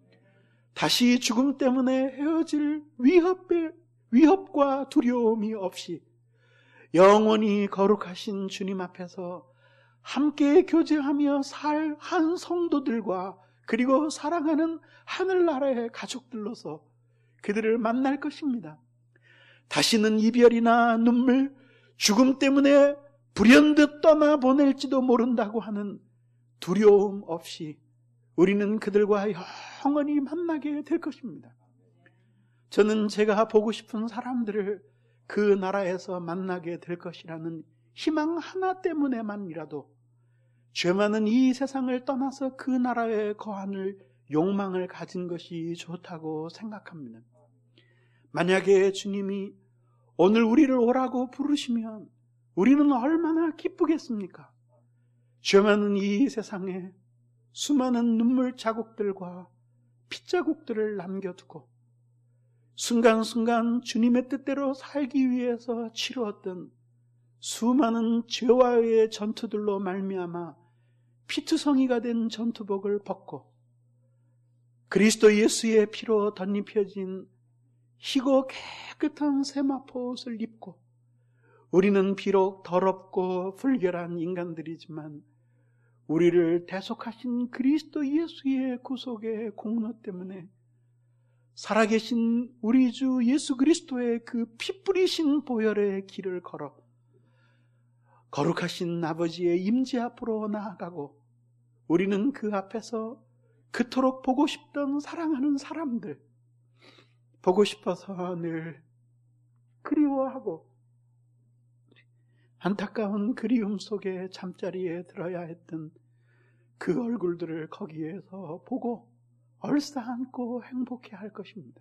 다시 죽음 때문에 헤어질 위협의, 위협과 두려움이 없이 영원히 거룩하신 주님 앞에서 함께 교제하며 살 한 성도들과 그리고 사랑하는 하늘나라의 가족들로서 그들을 만날 것입니다. 다시는 이별이나 눈물, 죽음 때문에 불현듯 떠나보낼지도 모른다고 하는 두려움 없이 우리는 그들과 영원히 만나게 될 것입니다. 저는 제가 보고 싶은 사람들을 그 나라에서 만나게 될 것이라는 희망 하나 때문에만이라도 죄 많은 이 세상을 떠나서 그 나라에 거하는 욕망을 가진 것이 좋다고 생각합니다. 만약에 주님이 오늘 우리를 오라고 부르시면 우리는 얼마나 기쁘겠습니까? 죄 많은 이 세상에 수많은 눈물 자국들과 핏자국들을 남겨두고 순간순간 주님의 뜻대로 살기 위해서 치루었던 수많은 죄와의 전투들로 말미암아 피투성이가 된 전투복을 벗고 그리스도 예수의 피로 덧입혀진 희고 깨끗한 세마포옷을 입고 우리는 비록 더럽고 불결한 인간들이지만 우리를 대속하신 그리스도 예수의 구속의 공로 때문에 살아계신 우리 주 예수 그리스도의 그 피 뿌리신 보혈의 길을 걸어 거룩하신 아버지의 임재 앞으로 나아가고 우리는 그 앞에서 그토록 보고 싶던 사랑하는 사람들, 보고 싶어서 늘 그리워하고 안타까운 그리움 속에 잠자리에 들어야 했던 그 얼굴들을 거기에서 보고 얼싸안고 행복해할 것입니다.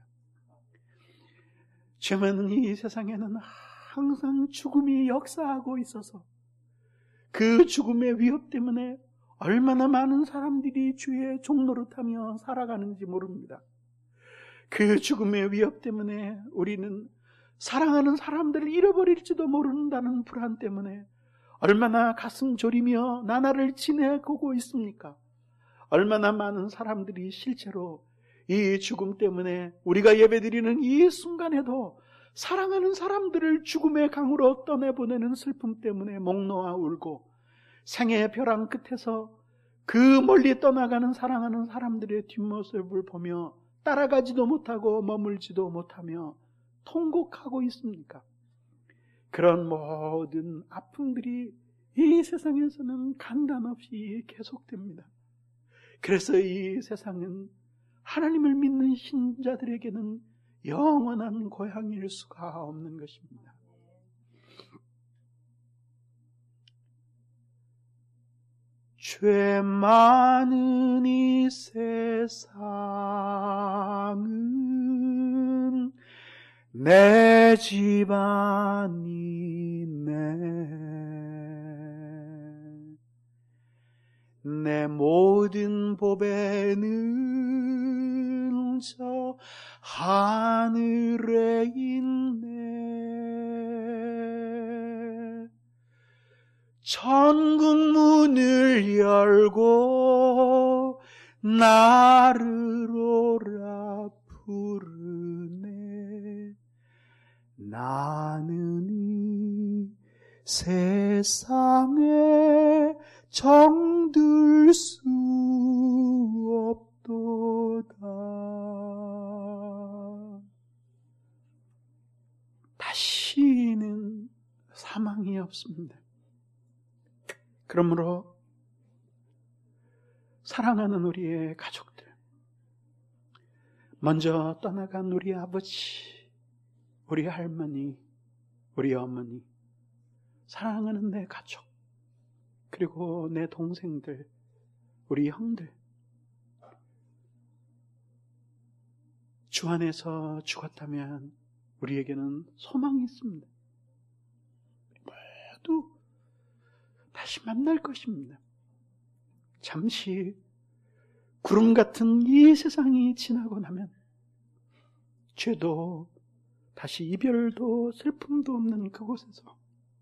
죄 많은 이 세상에는 항상 죽음이 역사하고 있어서 그 죽음의 위협 때문에 얼마나 많은 사람들이 주의 종노릇하며 살아가는지 모릅니다. 그 죽음의 위협 때문에 우리는 사랑하는 사람들을 잃어버릴지도 모른다는 불안 때문에 얼마나 가슴 졸이며 나날을 지내고 있습니까? 얼마나 많은 사람들이 실제로 이 죽음 때문에 우리가 예배드리는 이 순간에도 사랑하는 사람들을 죽음의 강으로 떠내보내는 슬픔 때문에 목 놓아 울고, 생의 벼랑 끝에서 그 멀리 떠나가는 사랑하는 사람들의 뒷모습을 보며 따라가지도 못하고 머물지도 못하며 통곡하고 있습니까? 그런 모든 아픔들이 이 세상에서는 간단 없이 계속됩니다. 그래서 이 세상은 하나님을 믿는 신자들에게는 영원한 고향일 수가 없는 것입니다. 죄 많은 이 세상은 내 집 아니네. 내 모든 보배는 저 하늘에 있네. 천국 문을 열고 나를 오라 부르네. 나는 이 세상에 정들 수 없도다. 다시는 사망이 없습니다. 그러므로 사랑하는 우리의 가족들, 먼저 떠나간 우리 아버지, 우리 할머니, 우리 어머니, 사랑하는 내 가족, 그리고 내 동생들, 우리 형들, 주 안에서 죽었다면 우리에게는 소망이 있습니다. 모두 다시 만날 것입니다. 잠시 구름 같은 이 세상이 지나고 나면 죄도 다시 이별도 슬픔도 없는 그곳에서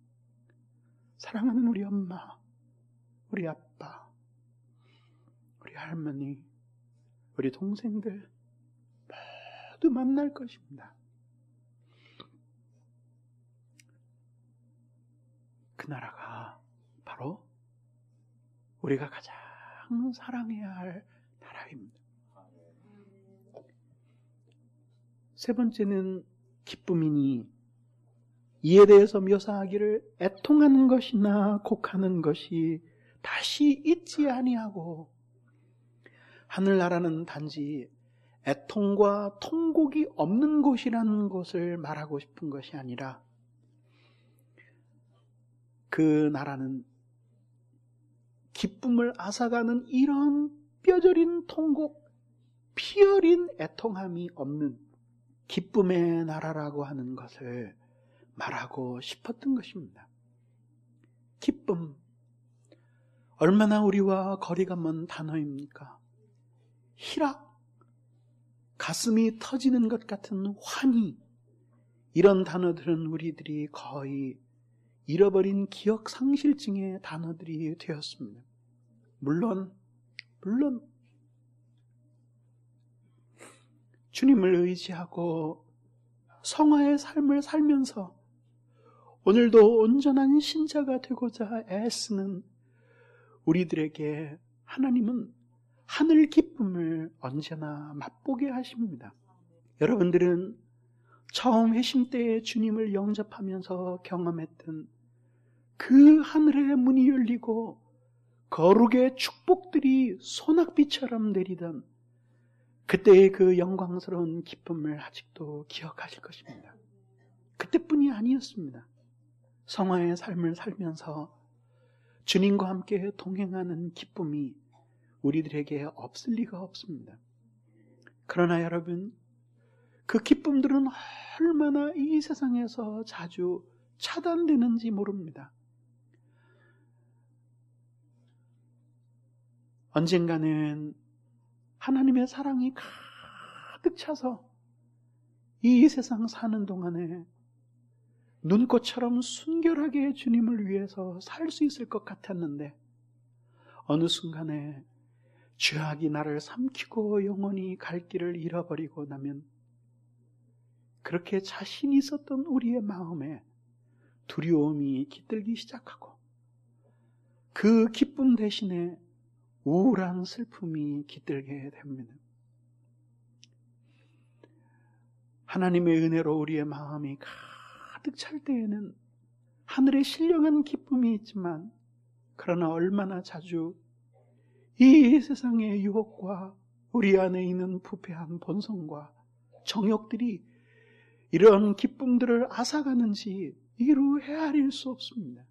사랑하는 우리 엄마, 우리 아빠, 우리 할머니, 우리 동생들 모두 만날 것입니다. 그 나라가 바로 우리가 가장 사랑해야 할 나라입니다. 세 번째는 기쁨이니, 이에 대해서 묘사하기를 애통하는 것이나 곡하는 것이 다시 있지 아니하고, 하늘나라는 단지 애통과 통곡이 없는 곳이라는 것을 말하고 싶은 것이 아니라, 그 나라는 기쁨을 앗아가는 이런 뼈저린 통곡, 피어린 애통함이 없는 기쁨의 나라라고 하는 것을 말하고 싶었던 것입니다. 기쁨, 얼마나 우리와 거리가 먼 단어입니까? 희락, 가슴이 터지는 것 같은 환희, 이런 단어들은 우리들이 거의 잃어버린 기억 상실증의 단어들이 되었습니다. 물론, 물론 주님을 의지하고 성화의 삶을 살면서 오늘도 온전한 신자가 되고자 애쓰는 우리들에게 하나님은 하늘 기쁨을 언제나 맛보게 하십니다. 여러분들은 처음 회심 때에 주님을 영접하면서 경험했던 그 하늘의 문이 열리고 거룩의 축복들이 소낙비처럼 내리던 그때의 그 영광스러운 기쁨을 아직도 기억하실 것입니다. 그때뿐이 아니었습니다. 성화의 삶을 살면서 주님과 함께 동행하는 기쁨이 우리들에게 없을 리가 없습니다. 그러나 여러분, 그 기쁨들은 얼마나 이 세상에서 자주 차단되는지 모릅니다. 언젠가는 하나님의 사랑이 가득 차서 이 세상 사는 동안에 눈꽃처럼 순결하게 주님을 위해서 살 수 있을 것 같았는데 어느 순간에 죄악이 나를 삼키고 영원히 갈 길을 잃어버리고 나면 그렇게 자신 있었던 우리의 마음에 두려움이 깃들기 시작하고 그 기쁨 대신에 우울한 슬픔이 깃들게 됩니다. 하나님의 은혜로 우리의 마음이 가득 찰 때에는 하늘의 신령한 기쁨이 있지만 그러나 얼마나 자주 이 세상의 유혹과 우리 안에 있는 부패한 본성과 정욕들이 이런 기쁨들을 앗아가는지 이루 헤아릴 수 없습니다.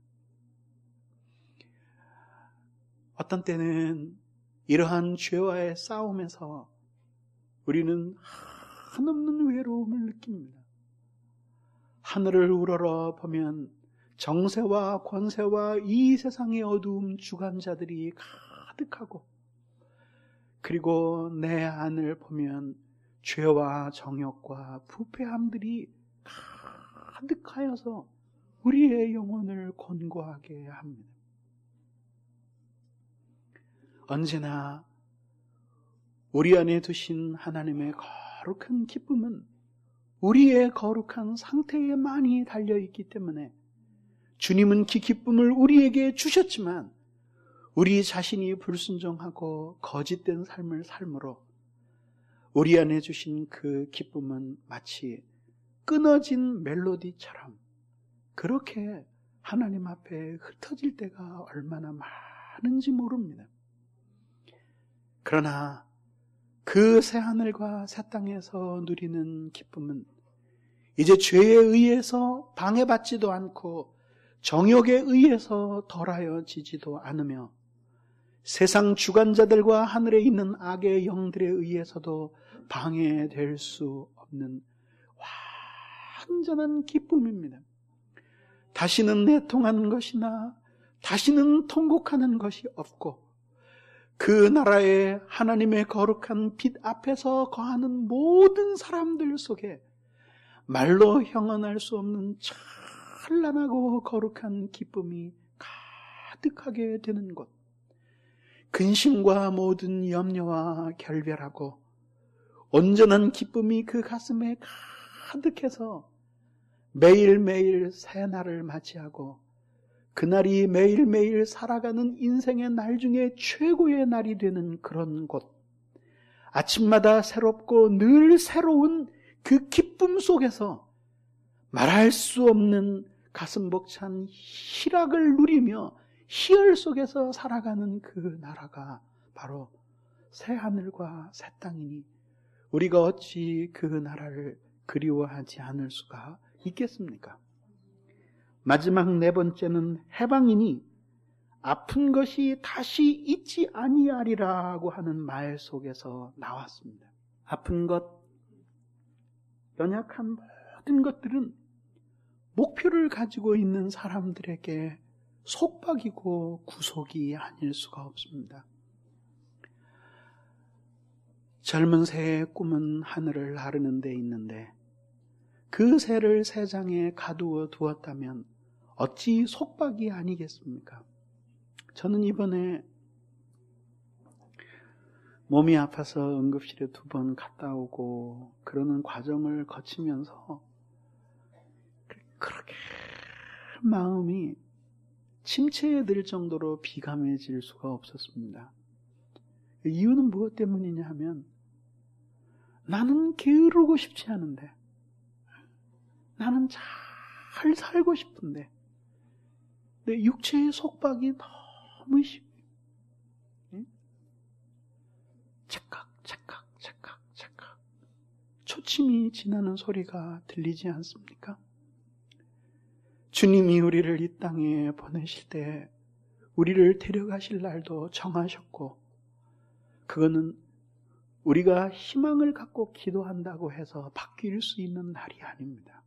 어떤 때는 이러한 죄와의 싸움에서 우리는 한없는 외로움을 느낍니다. 하늘을 우러러 보면 정세와 권세와 이 세상의 어두움 주관자들이 가득하고 그리고 내 안을 보면 죄와 정욕과 부패함들이 가득하여서 우리의 영혼을 곤고하게 합니다. 언제나 우리 안에 두신 하나님의 거룩한 기쁨은 우리의 거룩한 상태에 많이 달려있기 때문에 주님은 그 기쁨을 우리에게 주셨지만 우리 자신이 불순종하고 거짓된 삶을 삶으로 우리 안에 주신 그 기쁨은 마치 끊어진 멜로디처럼 그렇게 하나님 앞에 흩어질 때가 얼마나 많은지 모릅니다. 그러나 그 새하늘과 새 땅에서 누리는 기쁨은 이제 죄에 의해서 방해받지도 않고 정욕에 의해서 덜하여지지도 않으며 세상 주관자들과 하늘에 있는 악의 영들에 의해서도 방해될 수 없는 완전한 기쁨입니다. 다시는 내통하는 것이나 다시는 통곡하는 것이 없고 그 나라의 하나님의 거룩한 빛 앞에서 거하는 모든 사람들 속에 말로 형언할 수 없는 찬란하고 거룩한 기쁨이 가득하게 되는 곳, 근심과 모든 염려와 결별하고 온전한 기쁨이 그 가슴에 가득해서 매일매일 새 날을 맞이하고 그날이 매일매일 살아가는 인생의 날 중에 최고의 날이 되는 그런 곳, 아침마다 새롭고 늘 새로운 그 기쁨 속에서 말할 수 없는 가슴 벅찬 희락을 누리며 희열 속에서 살아가는 그 나라가 바로 새하늘과 새 땅이니 우리가 어찌 그 나라를 그리워하지 않을 수가 있겠습니까? 마지막 네 번째는 해방이니 아픈 것이 다시 있지 아니하리라고 하는 말 속에서 나왔습니다. 아픈 것, 연약한 모든 것들은 목표를 가지고 있는 사람들에게 속박이고 구속이 아닐 수가 없습니다. 젊은 새의 꿈은 하늘을 나르는 데 있는데 그 새를 새장에 가두어 두었다면 어찌 속박이 아니겠습니까? 저는 이번에 몸이 아파서 응급실에 두 번 갔다 오고 그러는 과정을 거치면서 그렇게 마음이 침체에 들 정도로 비감해질 수가 없었습니다. 이유는 무엇 때문이냐 하면 나는 게으르고 싶지 않은데 나는 잘 살고 싶은데 내 육체의 속박이 너무 심해요. 착각, 착각, 착각, 착각. 초침이 지나는 소리가 들리지 않습니까? 주님이 우리를 이 땅에 보내실 때 우리를 데려가실 날도 정하셨고 그거는 우리가 희망을 갖고 기도한다고 해서 바뀔 수 있는 날이 아닙니다.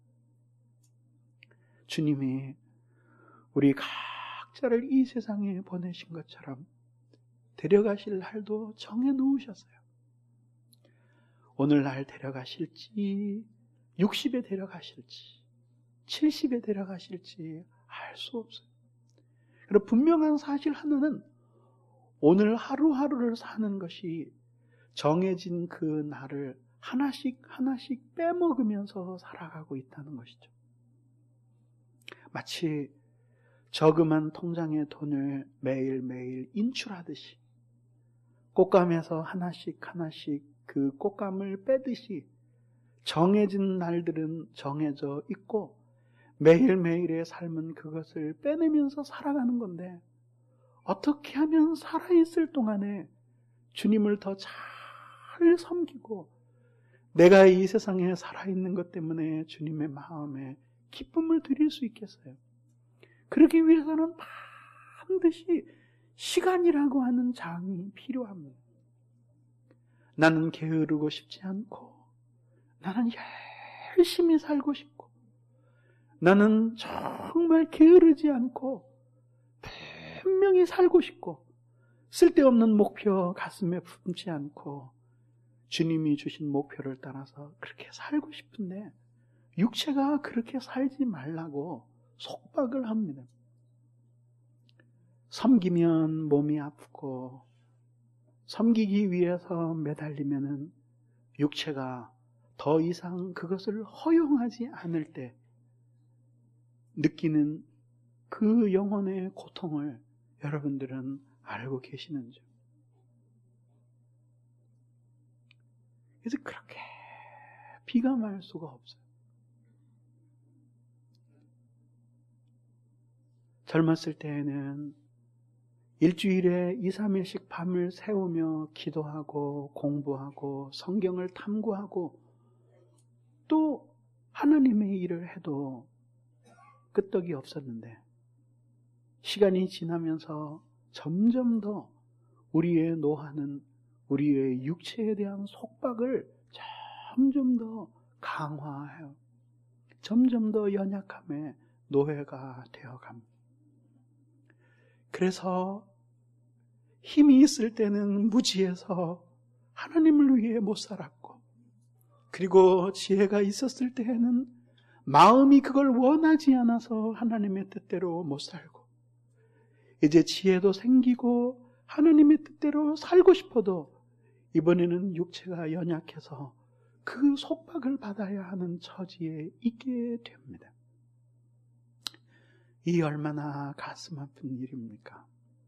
주님이 우리 각자를 이 세상에 보내신 것처럼 데려가실 날도 정해놓으셨어요. 오늘날 데려가실지 육십에 데려가실지 칠십에 데려가실지 알 수 없어요. 그리고 분명한 사실 하나는 오늘 하루하루를 사는 것이 정해진 그 날을 하나씩 하나씩 빼먹으면서 살아가고 있다는 것이죠. 마치 저금한 통장에 돈을 매일매일 인출하듯이 꽃감에서 하나씩 하나씩 그 꽃감을 빼듯이 정해진 날들은 정해져 있고 매일매일의 삶은 그것을 빼내면서 살아가는 건데, 어떻게 하면 살아있을 동안에 주님을 더 잘 섬기고 내가 이 세상에 살아있는 것 때문에 주님의 마음에 기쁨을 드릴 수 있겠어요? 그러기 위해서는 반드시 시간이라고 하는 장이 필요합니다. 나는 게으르고 싶지 않고, 나는 열심히 살고 싶고, 나는 정말 게으르지 않고 분명히 살고 싶고, 쓸데없는 목표 가슴에 품지 않고 주님이 주신 목표를 따라서 그렇게 살고 싶은데 육체가 그렇게 살지 말라고 속박을 합니다. 섬기면 몸이 아프고, 섬기기 위해서 매달리면은 육체가 더 이상 그것을 허용하지 않을 때 느끼는 그 영혼의 고통을 여러분들은 알고 계시는지. 그래서 그렇게 비감할 수가 없어요. 젊었을 때에는 일주일에 이, 삼 일씩 밤을 새우며 기도하고 공부하고 성경을 탐구하고 또 하나님의 일을 해도 끄떡이 없었는데, 시간이 지나면서 점점 더 우리의 노화는 우리의 육체에 대한 속박을 점점 더 강화해요. 점점 더 연약함의 노예가 되어갑니다. 그래서 힘이 있을 때는 무지해서 하나님을 위해 못 살았고, 그리고 지혜가 있었을 때에는 마음이 그걸 원하지 않아서 하나님의 뜻대로 못 살고, 이제 지혜도 생기고 하나님의 뜻대로 살고 싶어도 이번에는 육체가 연약해서 그 속박을 받아야 하는 처지에 있게 됩니다. 이 얼마나 가슴 아픈 일입니까?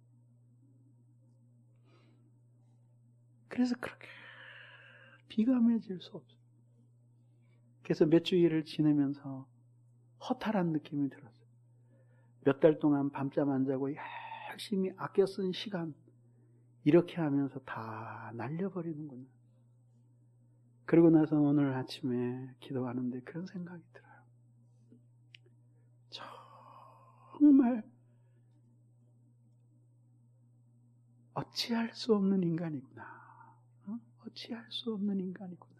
그래서 그렇게 비감해질 수 없어요. 그래서 몇 주일을 지내면서 허탈한 느낌이 들었어요. 몇 달 동안 밤잠 안 자고 열심히 아껴 쓴 시간 이렇게 하면서 다 날려버리는구나. 그러고 나서 오늘 아침에 기도하는데 그런 생각이 들어요. 정말 어찌할 수 없는 인간이구나. 어? 어찌할 수 없는 인간이구나.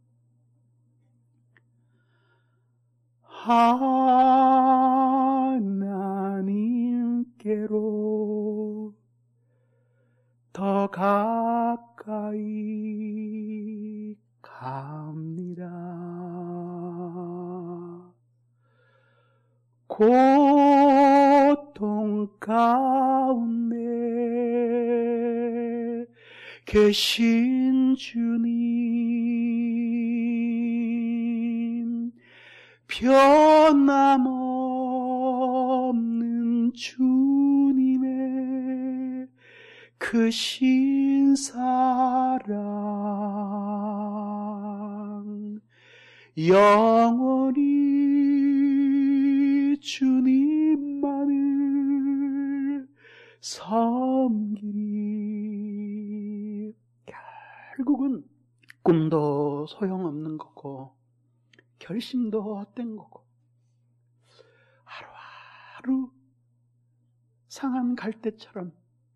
하나님께로 더 가까이 갑니다. 고통 가운데 계신 주님, 변함없는 주님의 그 신사랑 영원히 주님만을 섬기리. 결국은 꿈도 소용없는 거고 결심도 헛된 거고 하루하루 상한 갈대처럼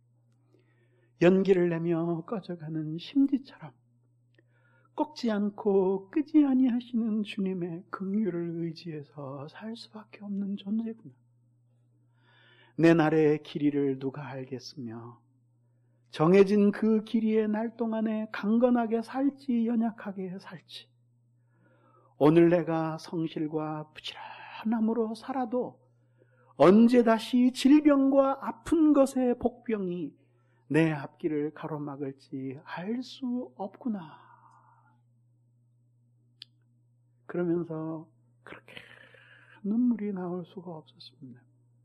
연기를 내며 꺼져가는 심지처럼 꺾지 않고 끄지 아니하시는 주님의 긍휼을 의지해서 살 수밖에 없는 존재구나. 내 날의 길이를 누가 알겠으며 정해진 그 길이의 날 동안에 강건하게 살지 연약하게 살지, 오늘 내가 성실과 부지런함으로 살아도 언제 다시 질병과 아픈 것의 복병이 내 앞길을 가로막을지 알 수 없구나. 그러면서 그렇게 눈물이 나올 수가 없었습니다.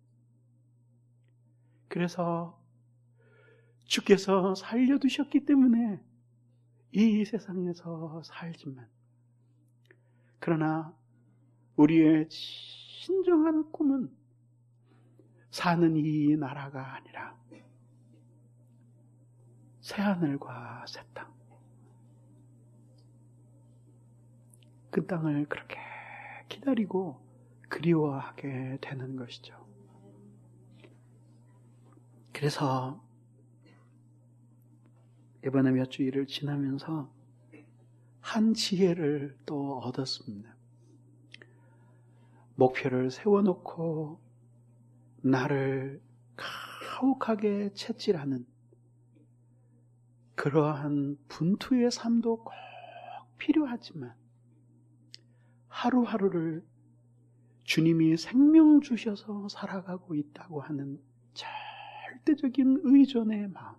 그래서 주께서 살려두셨기 때문에 이 세상에서 살지만, 그러나 우리의 진정한 꿈은 사는 이 나라가 아니라 새하늘과 새 땅, 그 땅을 그렇게 기다리고 그리워하게 되는 것이죠. 그래서 이번에 몇 주일을 지나면서 한 지혜를 또 얻었습니다. 목표를 세워놓고 나를 가혹하게 채찍하는 그러한 분투의 삶도 꼭 필요하지만, 하루하루를 주님이 생명 주셔서 살아가고 있다고 하는 절대적인 의존의 마음.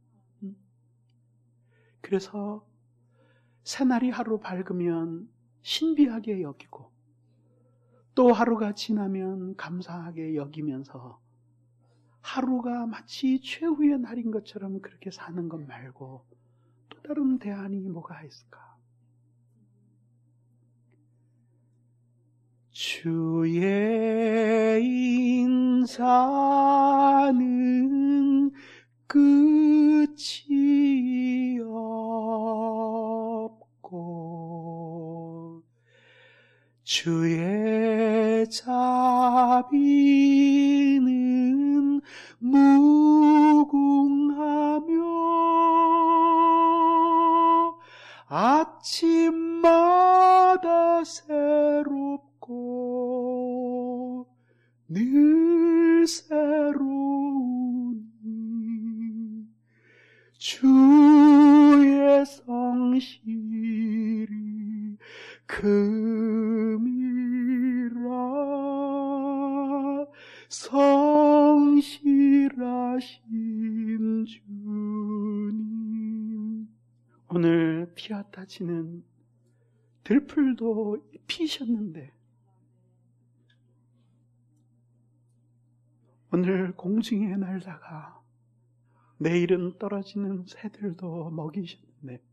그래서 새날이 하루 밝으면 신비하게 여기고, 또 하루가 지나면 감사하게 여기면서 하루가 마치 최후의 날인 것처럼 그렇게 사는 것 말고 또 다른 대안이 뭐가 있을까? 주의 인사는 끝이 없고 주의 자비는 무궁하며 아침마다 새롭고 늘 새로우니 주의 성실이 금이라 성실하신 주님. 오늘 피었다 지는 들풀도 피셨는데 오늘 공중에 날다가 내일은 떨어지는 새들도 먹이셨는데,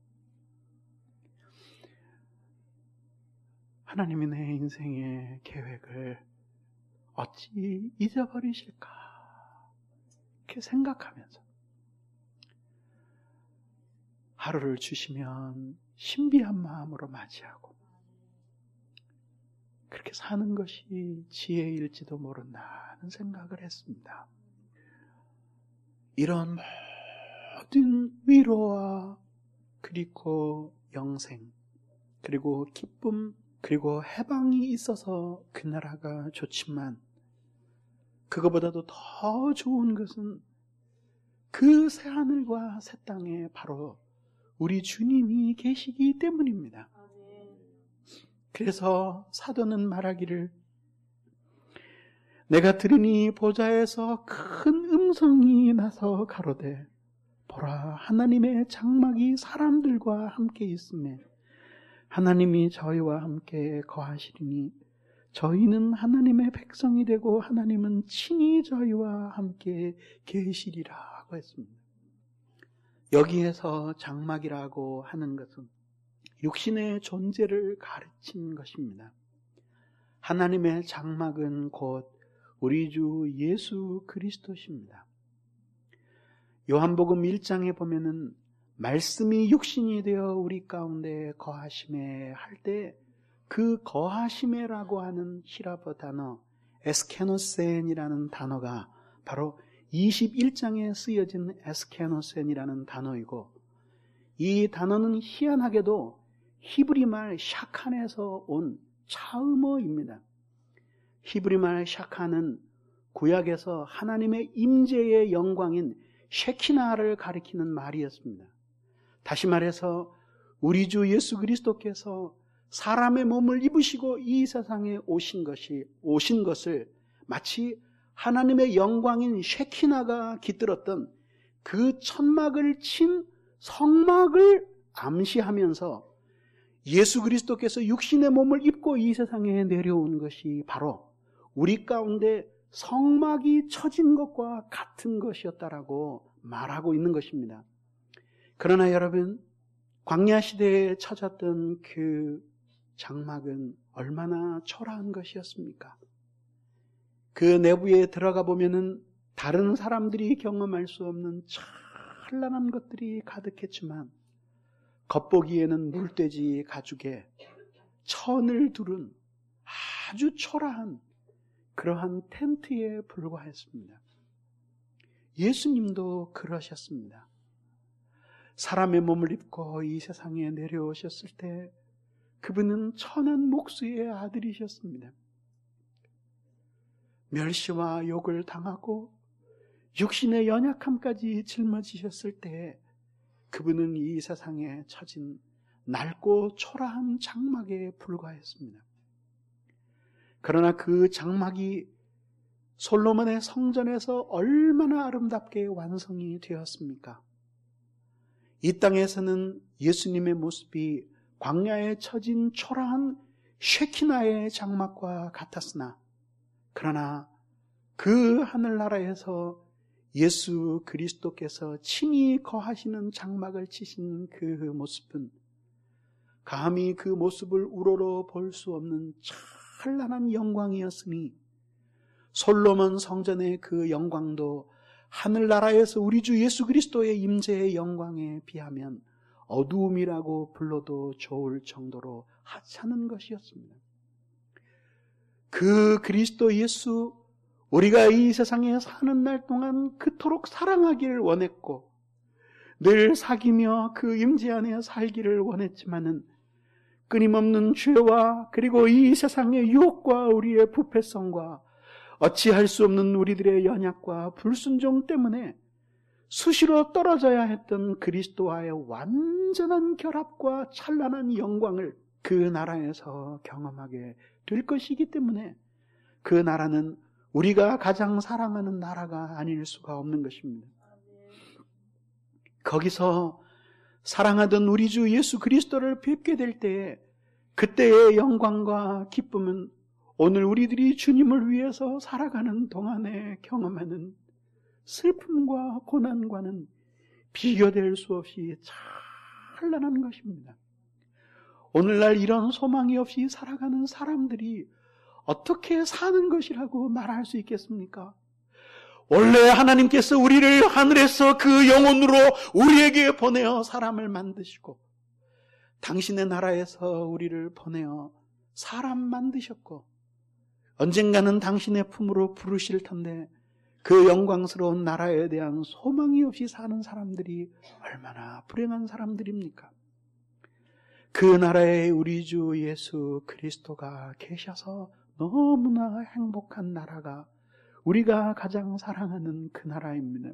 하나님이 내 인생의 계획을 어찌 잊어버리실까 이렇게 생각하면서 하루를 주시면 신비한 마음으로 맞이하고 그렇게 사는 것이 지혜일지도 모른다는 생각을 했습니다. 이런 모든 위로와 그리고 영생, 그리고 기쁨, 그리고 해방이 있어서 그 나라가 좋지만, 그거보다도 더 좋은 것은 그 새하늘과 새 땅에 바로 우리 주님이 계시기 때문입니다. 그래서 사도는 말하기를, 내가 들으니 보좌에서 큰 음성이 나서 가로되, 보라, 하나님의 장막이 사람들과 함께 있으며 하나님이 저희와 함께 거하시리니 저희는 하나님의 백성이 되고 하나님은 친히 저희와 함께 계시리라고 했습니다. 여기에서 장막이라고 하는 것은 육신의 존재를 가르친 것입니다. 하나님의 장막은 곧 우리 주 예수 그리스도십니다. 요한복음 일 장에 보면은 말씀이 육신이 되어 우리 가운데 거하심에 할 때 그 거하심에라고 하는 히라보 단어 에스케노센이라는 단어가 바로 이십일 장에 쓰여진 에스케노센이라는 단어이고, 이 단어는 희한하게도 히브리말 샤칸에서 온 차음어입니다. 히브리말 샤칸은 구약에서 하나님의 임재의 영광인 셰키나를 가리키는 말이었습니다. 다시 말해서 우리 주 예수 그리스도께서 사람의 몸을 입으시고 이 세상에 오신 것이 오신 것을 마치 하나님의 영광인 셰키나가 깃들었던 그 천막을 친 성막을 암시하면서 예수 그리스도께서 육신의 몸을 입고 이 세상에 내려온 것이 바로 우리 가운데 성막이 쳐진 것과 같은 것이었다라고 말하고 있는 것입니다. 그러나 여러분, 광야 시대에 쳐졌던 그 장막은 얼마나 초라한 것이었습니까? 그 내부에 들어가 보면은 다른 사람들이 경험할 수 없는 찬란한 것들이 가득했지만 겉보기에는 물돼지 가죽에 천을 두른 아주 초라한 그러한 텐트에 불과했습니다. 예수님도 그러셨습니다. 사람의 몸을 입고 이 세상에 내려오셨을 때 그분은 천한 목수의 아들이셨습니다. 멸시와 욕을 당하고 육신의 연약함까지 짊어지셨을 때 그분은 이 세상에 처진 낡고 초라한 장막에 불과했습니다. 그러나 그 장막이 솔로몬의 성전에서 얼마나 아름답게 완성이 되었습니까? 이 땅에서는 예수님의 모습이 광야에 처진 초라한 쉐키나의 장막과 같았으나 그러나 그 하늘나라에서 예수 그리스도께서 친히 거하시는 장막을 치신 그 모습은 감히 그 모습을 우러러 볼 수 없는 찬란한 영광이었으니 솔로몬 성전의 그 영광도 하늘나라에서 우리 주 예수 그리스도의 임재의 영광에 비하면 어두움이라고 불러도 좋을 정도로 하찮은 것이었습니다. 그 그리스도 예수, 우리가 이 세상에 사는 날 동안 그토록 사랑하기를 원했고 늘 사귀며 그 임재 안에 살기를 원했지만은 끊임없는 죄와 그리고 이 세상의 유혹과 우리의 부패성과 어찌할 수 없는 우리들의 연약과 불순종 때문에 수시로 떨어져야 했던 그리스도와의 완전한 결합과 찬란한 영광을 그 나라에서 경험하게 될 것이기 때문에 그 나라는 우리가 가장 사랑하는 나라가 아닐 수가 없는 것입니다. 거기서 사랑하던 우리 주 예수 그리스도를 뵙게 될 때에 그때의 영광과 기쁨은 오늘 우리들이 주님을 위해서 살아가는 동안에 경험하는 슬픔과 고난과는 비교될 수 없이 찬란한 것입니다. 오늘날 이런 소망이 없이 살아가는 사람들이 어떻게 사는 것이라고 말할 수 있겠습니까? 원래 하나님께서 우리를 하늘에서 그 영혼으로 우리에게 보내어 사람을 만드시고 당신의 나라에서 우리를 보내어 사람 만드셨고 언젠가는 당신의 품으로 부르실 텐데 그 영광스러운 나라에 대한 소망이 없이 사는 사람들이 얼마나 불행한 사람들입니까? 그 나라에 우리 주 예수 그리스도가 계셔서 너무나 행복한 나라가 우리가 가장 사랑하는 그 나라입니다.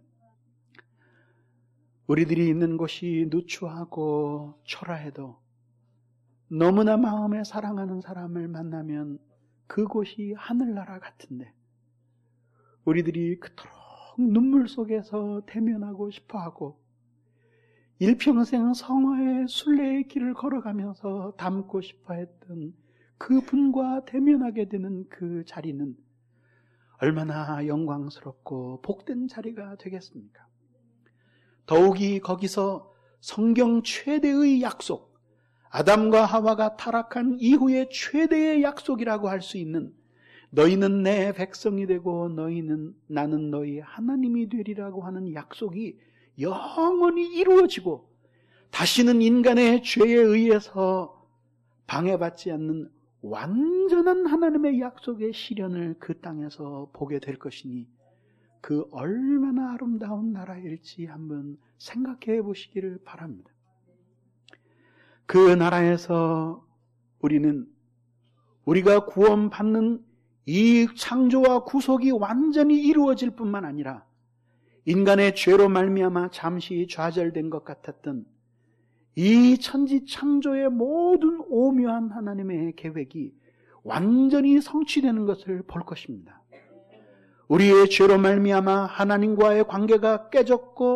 우리들이 있는 곳이 누추하고 초라해도 너무나 마음에 사랑하는 사람을 만나면 그곳이 하늘나라 같은데 우리들이 그토록 눈물 속에서 대면하고 싶어하고 일평생 성화의 순례의 길을 걸어가면서 닮고 싶어했던 그분과 대면하게 되는 그 자리는 얼마나 영광스럽고 복된 자리가 되겠습니까? 더욱이 거기서 성경 최대의 약속, 아담과 하와가 타락한 이후의 최대의 약속이라고 할 수 있는 너희는 내 백성이 되고 너희는 나는 너희 하나님이 되리라고 하는 약속이 영원히 이루어지고 다시는 인간의 죄에 의해서 방해받지 않는 완전한 하나님의 약속의 실현을 그 땅에서 보게 될 것이니 그 얼마나 아름다운 나라일지 한번 생각해 보시기를 바랍니다. 그 나라에서 우리는 우리가 구원받는 이 창조와 구속이 완전히 이루어질 뿐만 아니라 인간의 죄로 말미암아 잠시 좌절된 것 같았던 이 천지 창조의 모든 오묘한 하나님의 계획이 완전히 성취되는 것을 볼 것입니다. 우리의 죄로 말미암아 하나님과의 관계가 깨졌고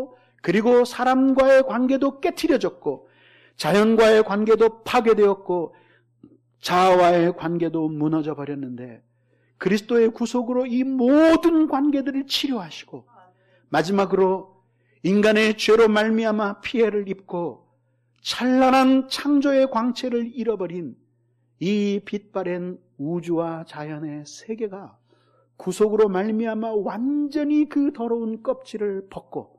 그리고 사람과의 관계도 깨트려졌고 자연과의 관계도 파괴되었고 자아와의 관계도 무너져 버렸는데 그리스도의 구속으로 이 모든 관계들을 치료하시고 마지막으로 인간의 죄로 말미암아 피해를 입고 찬란한 창조의 광채를 잃어버린 이 빛바랜 우주와 자연의 세계가 구속으로 말미암아 완전히 그 더러운 껍질을 벗고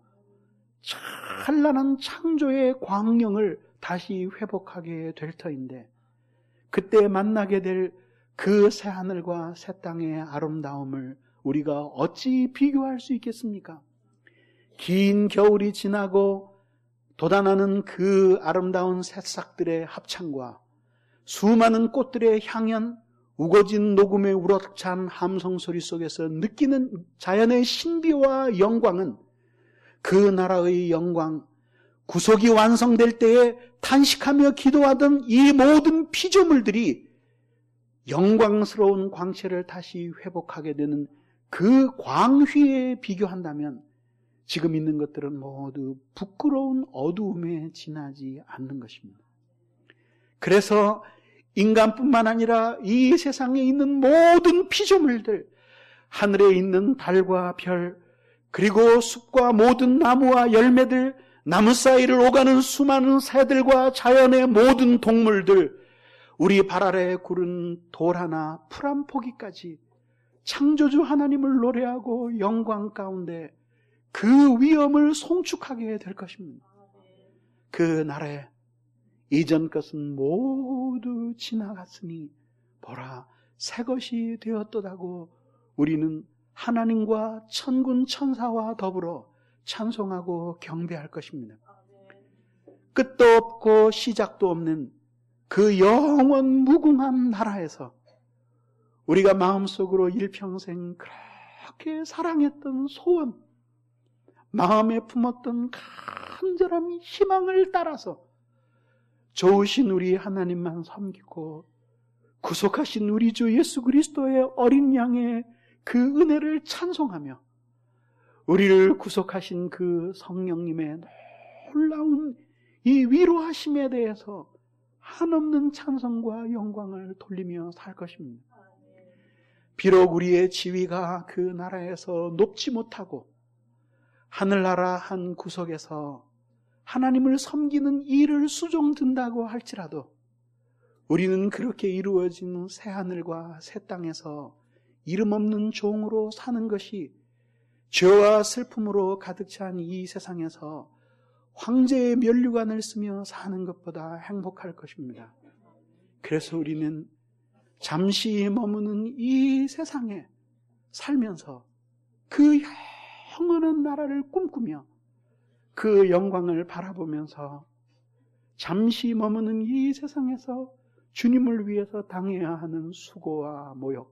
찬란한 창조의 광명을 다시 회복하게 될 터인데 그때 만나게 될 그 새하늘과 새 땅의 아름다움을 우리가 어찌 비교할 수 있겠습니까? 긴 겨울이 지나고 돋아나는 그 아름다운 새싹들의 합창과 수많은 꽃들의 향연, 우거진 녹음의 우럭찬 함성 소리 속에서 느끼는 자연의 신비와 영광은 그 나라의 영광, 구속이 완성될 때에 탄식하며 기도하던 이 모든 피조물들이 영광스러운 광채를 다시 회복하게 되는 그 광휘에 비교한다면 지금 있는 것들은 모두 부끄러운 어두움에 지나지 않는 것입니다. 그래서 인간뿐만 아니라 이 세상에 있는 모든 피조물들, 하늘에 있는 달과 별, 그리고 숲과 모든 나무와 열매들, 나무 사이를 오가는 수많은 새들과 자연의 모든 동물들, 우리 발 아래 구른 돌 하나, 풀 한 포기까지 창조주 하나님을 노래하고 영광 가운데 그 위엄을 송축하게 될 것입니다. 그 날에 이전 것은 모두 지나갔으니 보라 새 것이 되었도다고 우리는 하나님과 천군 천사와 더불어 찬송하고 경배할 것입니다. 끝도 없고 시작도 없는 그 영원 무궁한 나라에서 우리가 마음속으로 일평생 그렇게 사랑했던 소원, 마음에 품었던 간절한 희망을 따라서 좋으신 우리 하나님만 섬기고 구속하신 우리 주 예수 그리스도의 어린 양의 그 은혜를 찬송하며 우리를 구속하신 그 성령님의 놀라운 이 위로하심에 대해서 한없는 찬송과 영광을 돌리며 살 것입니다. 비록 우리의 지위가 그 나라에서 높지 못하고 하늘나라 한 구석에서 하나님을 섬기는 일을 수종든다고 할지라도 우리는 그렇게 이루어진 새하늘과 새 땅에서 이름 없는 종으로 사는 것이 죄와 슬픔으로 가득 찬 이 세상에서 황제의 면류관을 쓰며 사는 것보다 행복할 것입니다. 그래서 우리는 잠시 머무는 이 세상에 살면서 그 영원한 나라를 꿈꾸며 그 영광을 바라보면서 잠시 머무는 이 세상에서 주님을 위해서 당해야 하는 수고와 모욕,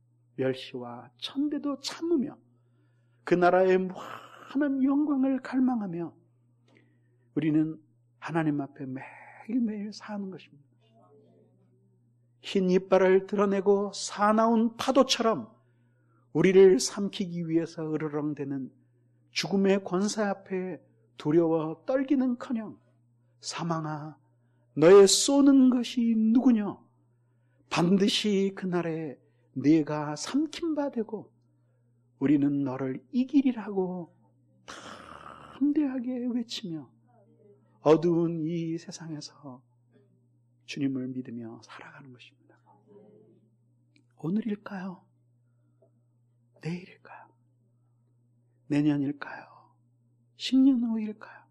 멸시와 천대도 참으며 그 나라의 무한한 영광을 갈망하며 우리는 하나님 앞에 매일매일 사는 것입니다. 흰 이빨을 드러내고 사나운 파도처럼 우리를 삼키기 위해서 으르렁대는 죽음의 권세 앞에 두려워 떨기는커녕 사망아 너의 쏘는 것이 누구냐? 반드시 그날에 네가 삼킨 바 되고 우리는 너를 이기리라고 담대하게 외치며 어두운 이 세상에서 주님을 믿으며 살아가는 것입니다. 오늘일까요? 내일일까요? 내년일까요? 십 년 후일까요?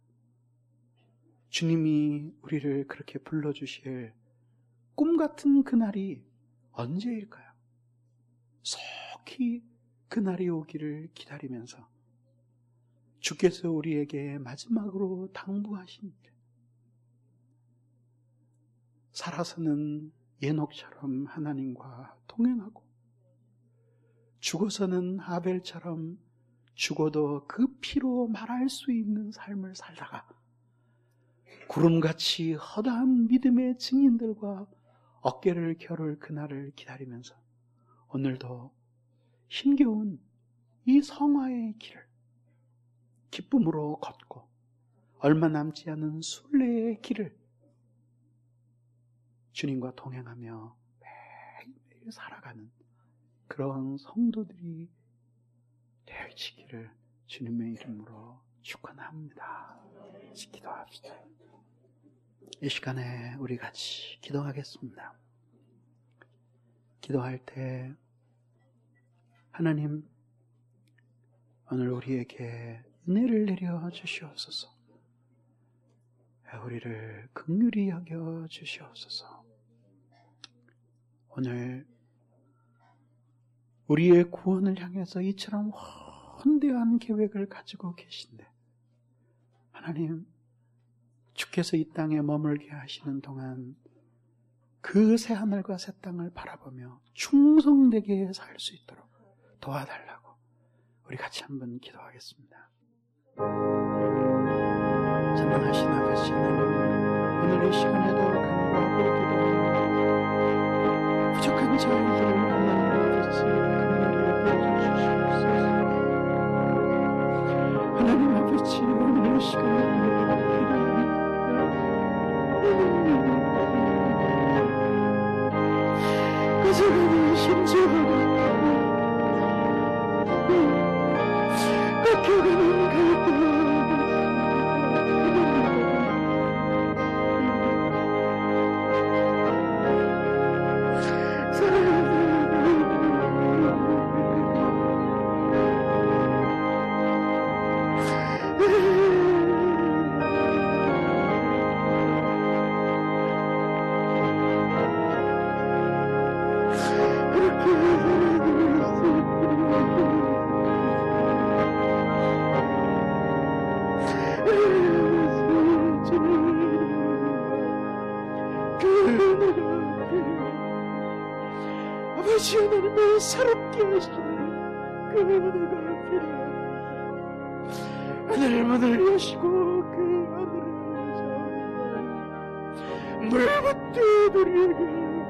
주님이 우리를 그렇게 불러주실 꿈 같은 그날이 언제일까요? 속히 그날이 오기를 기다리면서 주께서 우리에게 마지막으로 당부하신 살아서는 예녹처럼 하나님과 동행하고 죽어서는 아벨처럼 죽어도 그 피로 말할 수 있는 삶을 살다가 구름같이 허다한 믿음의 증인들과 어깨를 겨룰 그날을 기다리면서 오늘도 힘겨운 이 성화의 길을 기쁨으로 걷고 얼마 남지 않은 순례의 길을 주님과 동행하며 매일매일 살아가는 그런 성도들이 되어지기를 주님의 이름으로 축원합니다. 같이 기도합시다. 이 시간에 우리 같이 기도하겠습니다. 기도할 때 하나님, 오늘 우리에게 은혜를 내려 주시옵소서. 우리를 긍휼히 여겨 주시옵소서. 오늘 우리의 구원을 향해서 이처럼 헌대한 계획을 가지고 계신데, 하나님, 주께서 이 땅에 머물게 하시는 동안 그 새하늘과 새 땅을 바라보며 충성되게 살 수 있도록 도와달라고 우리 같이 한번 기도하겠습니다. 전능하신 아버지 하나님, 오늘 이 시간에도 간구하고 기도합니다. 부족한 저희들을 하나님 아버지 긍휼히 여겨주시옵소서. 하나님 아버지, 오늘 이 시간에 가져가는 심지어하고 깎여가는 갈등 아버지 하나님을 새롭게 하시는 그 은혜가 필요합니다. 하늘 문을 여시고 그 하늘을 여셔 물붓듯 우리에게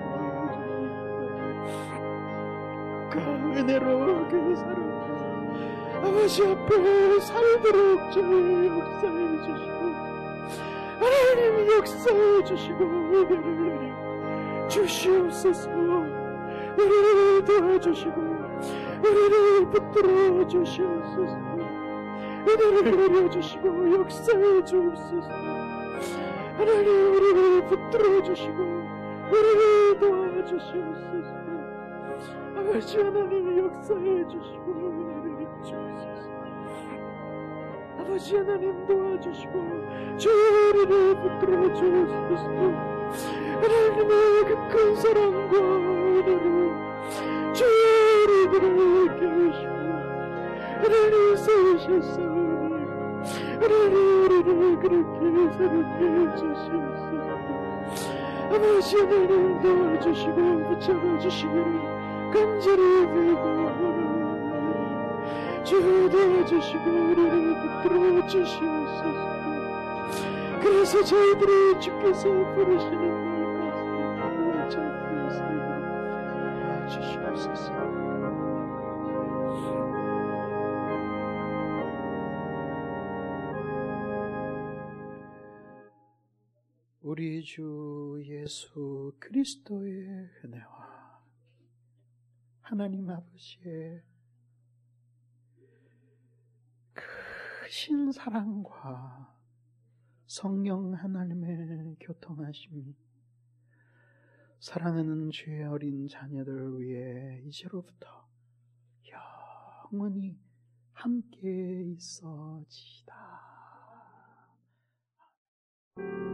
그 은혜로 그 사랑 아버지 앞에 살도록 저희 역사해 주시고, 하나님 역사해 주시고 은혜를 내려 주시옵소서. 우리를 도와주시고 우리를 붙들어 주시옵소서. 은혜를 내려주시고 역사해 주옵소서. 하나님, 우리를 붙들어 주시고 우리를 도와주시옵소서. 아버지 하나님, 역사해 주시고 은혜를 주옵소서. 아버지 하나님, 도와주시고 저희를 붙들어 주옵소서. 하나님의 그 큰 사랑과 은혜로 저희들을 깨우시고 하나님 세우셨사오니 하나님 우리를 그렇게 새롭게 해주시옵소서. 아버지 하나님, 도와주시고 붙잡아 주시기를 간절히 빌고 주 도와주시고 우리를 붙들어 주시옵소서. 그래서 저희들이 주께서 부르시는 날까지 잡고 살도록 주시옵소서. 우리 주 예수 그리스도의 은혜와 하나님 아버지의 크신 사랑과 성령 하나님의 교통하심이 사랑하는 주의 어린 자녀들을 위해 이제로부터 영원히 함께 있어지다.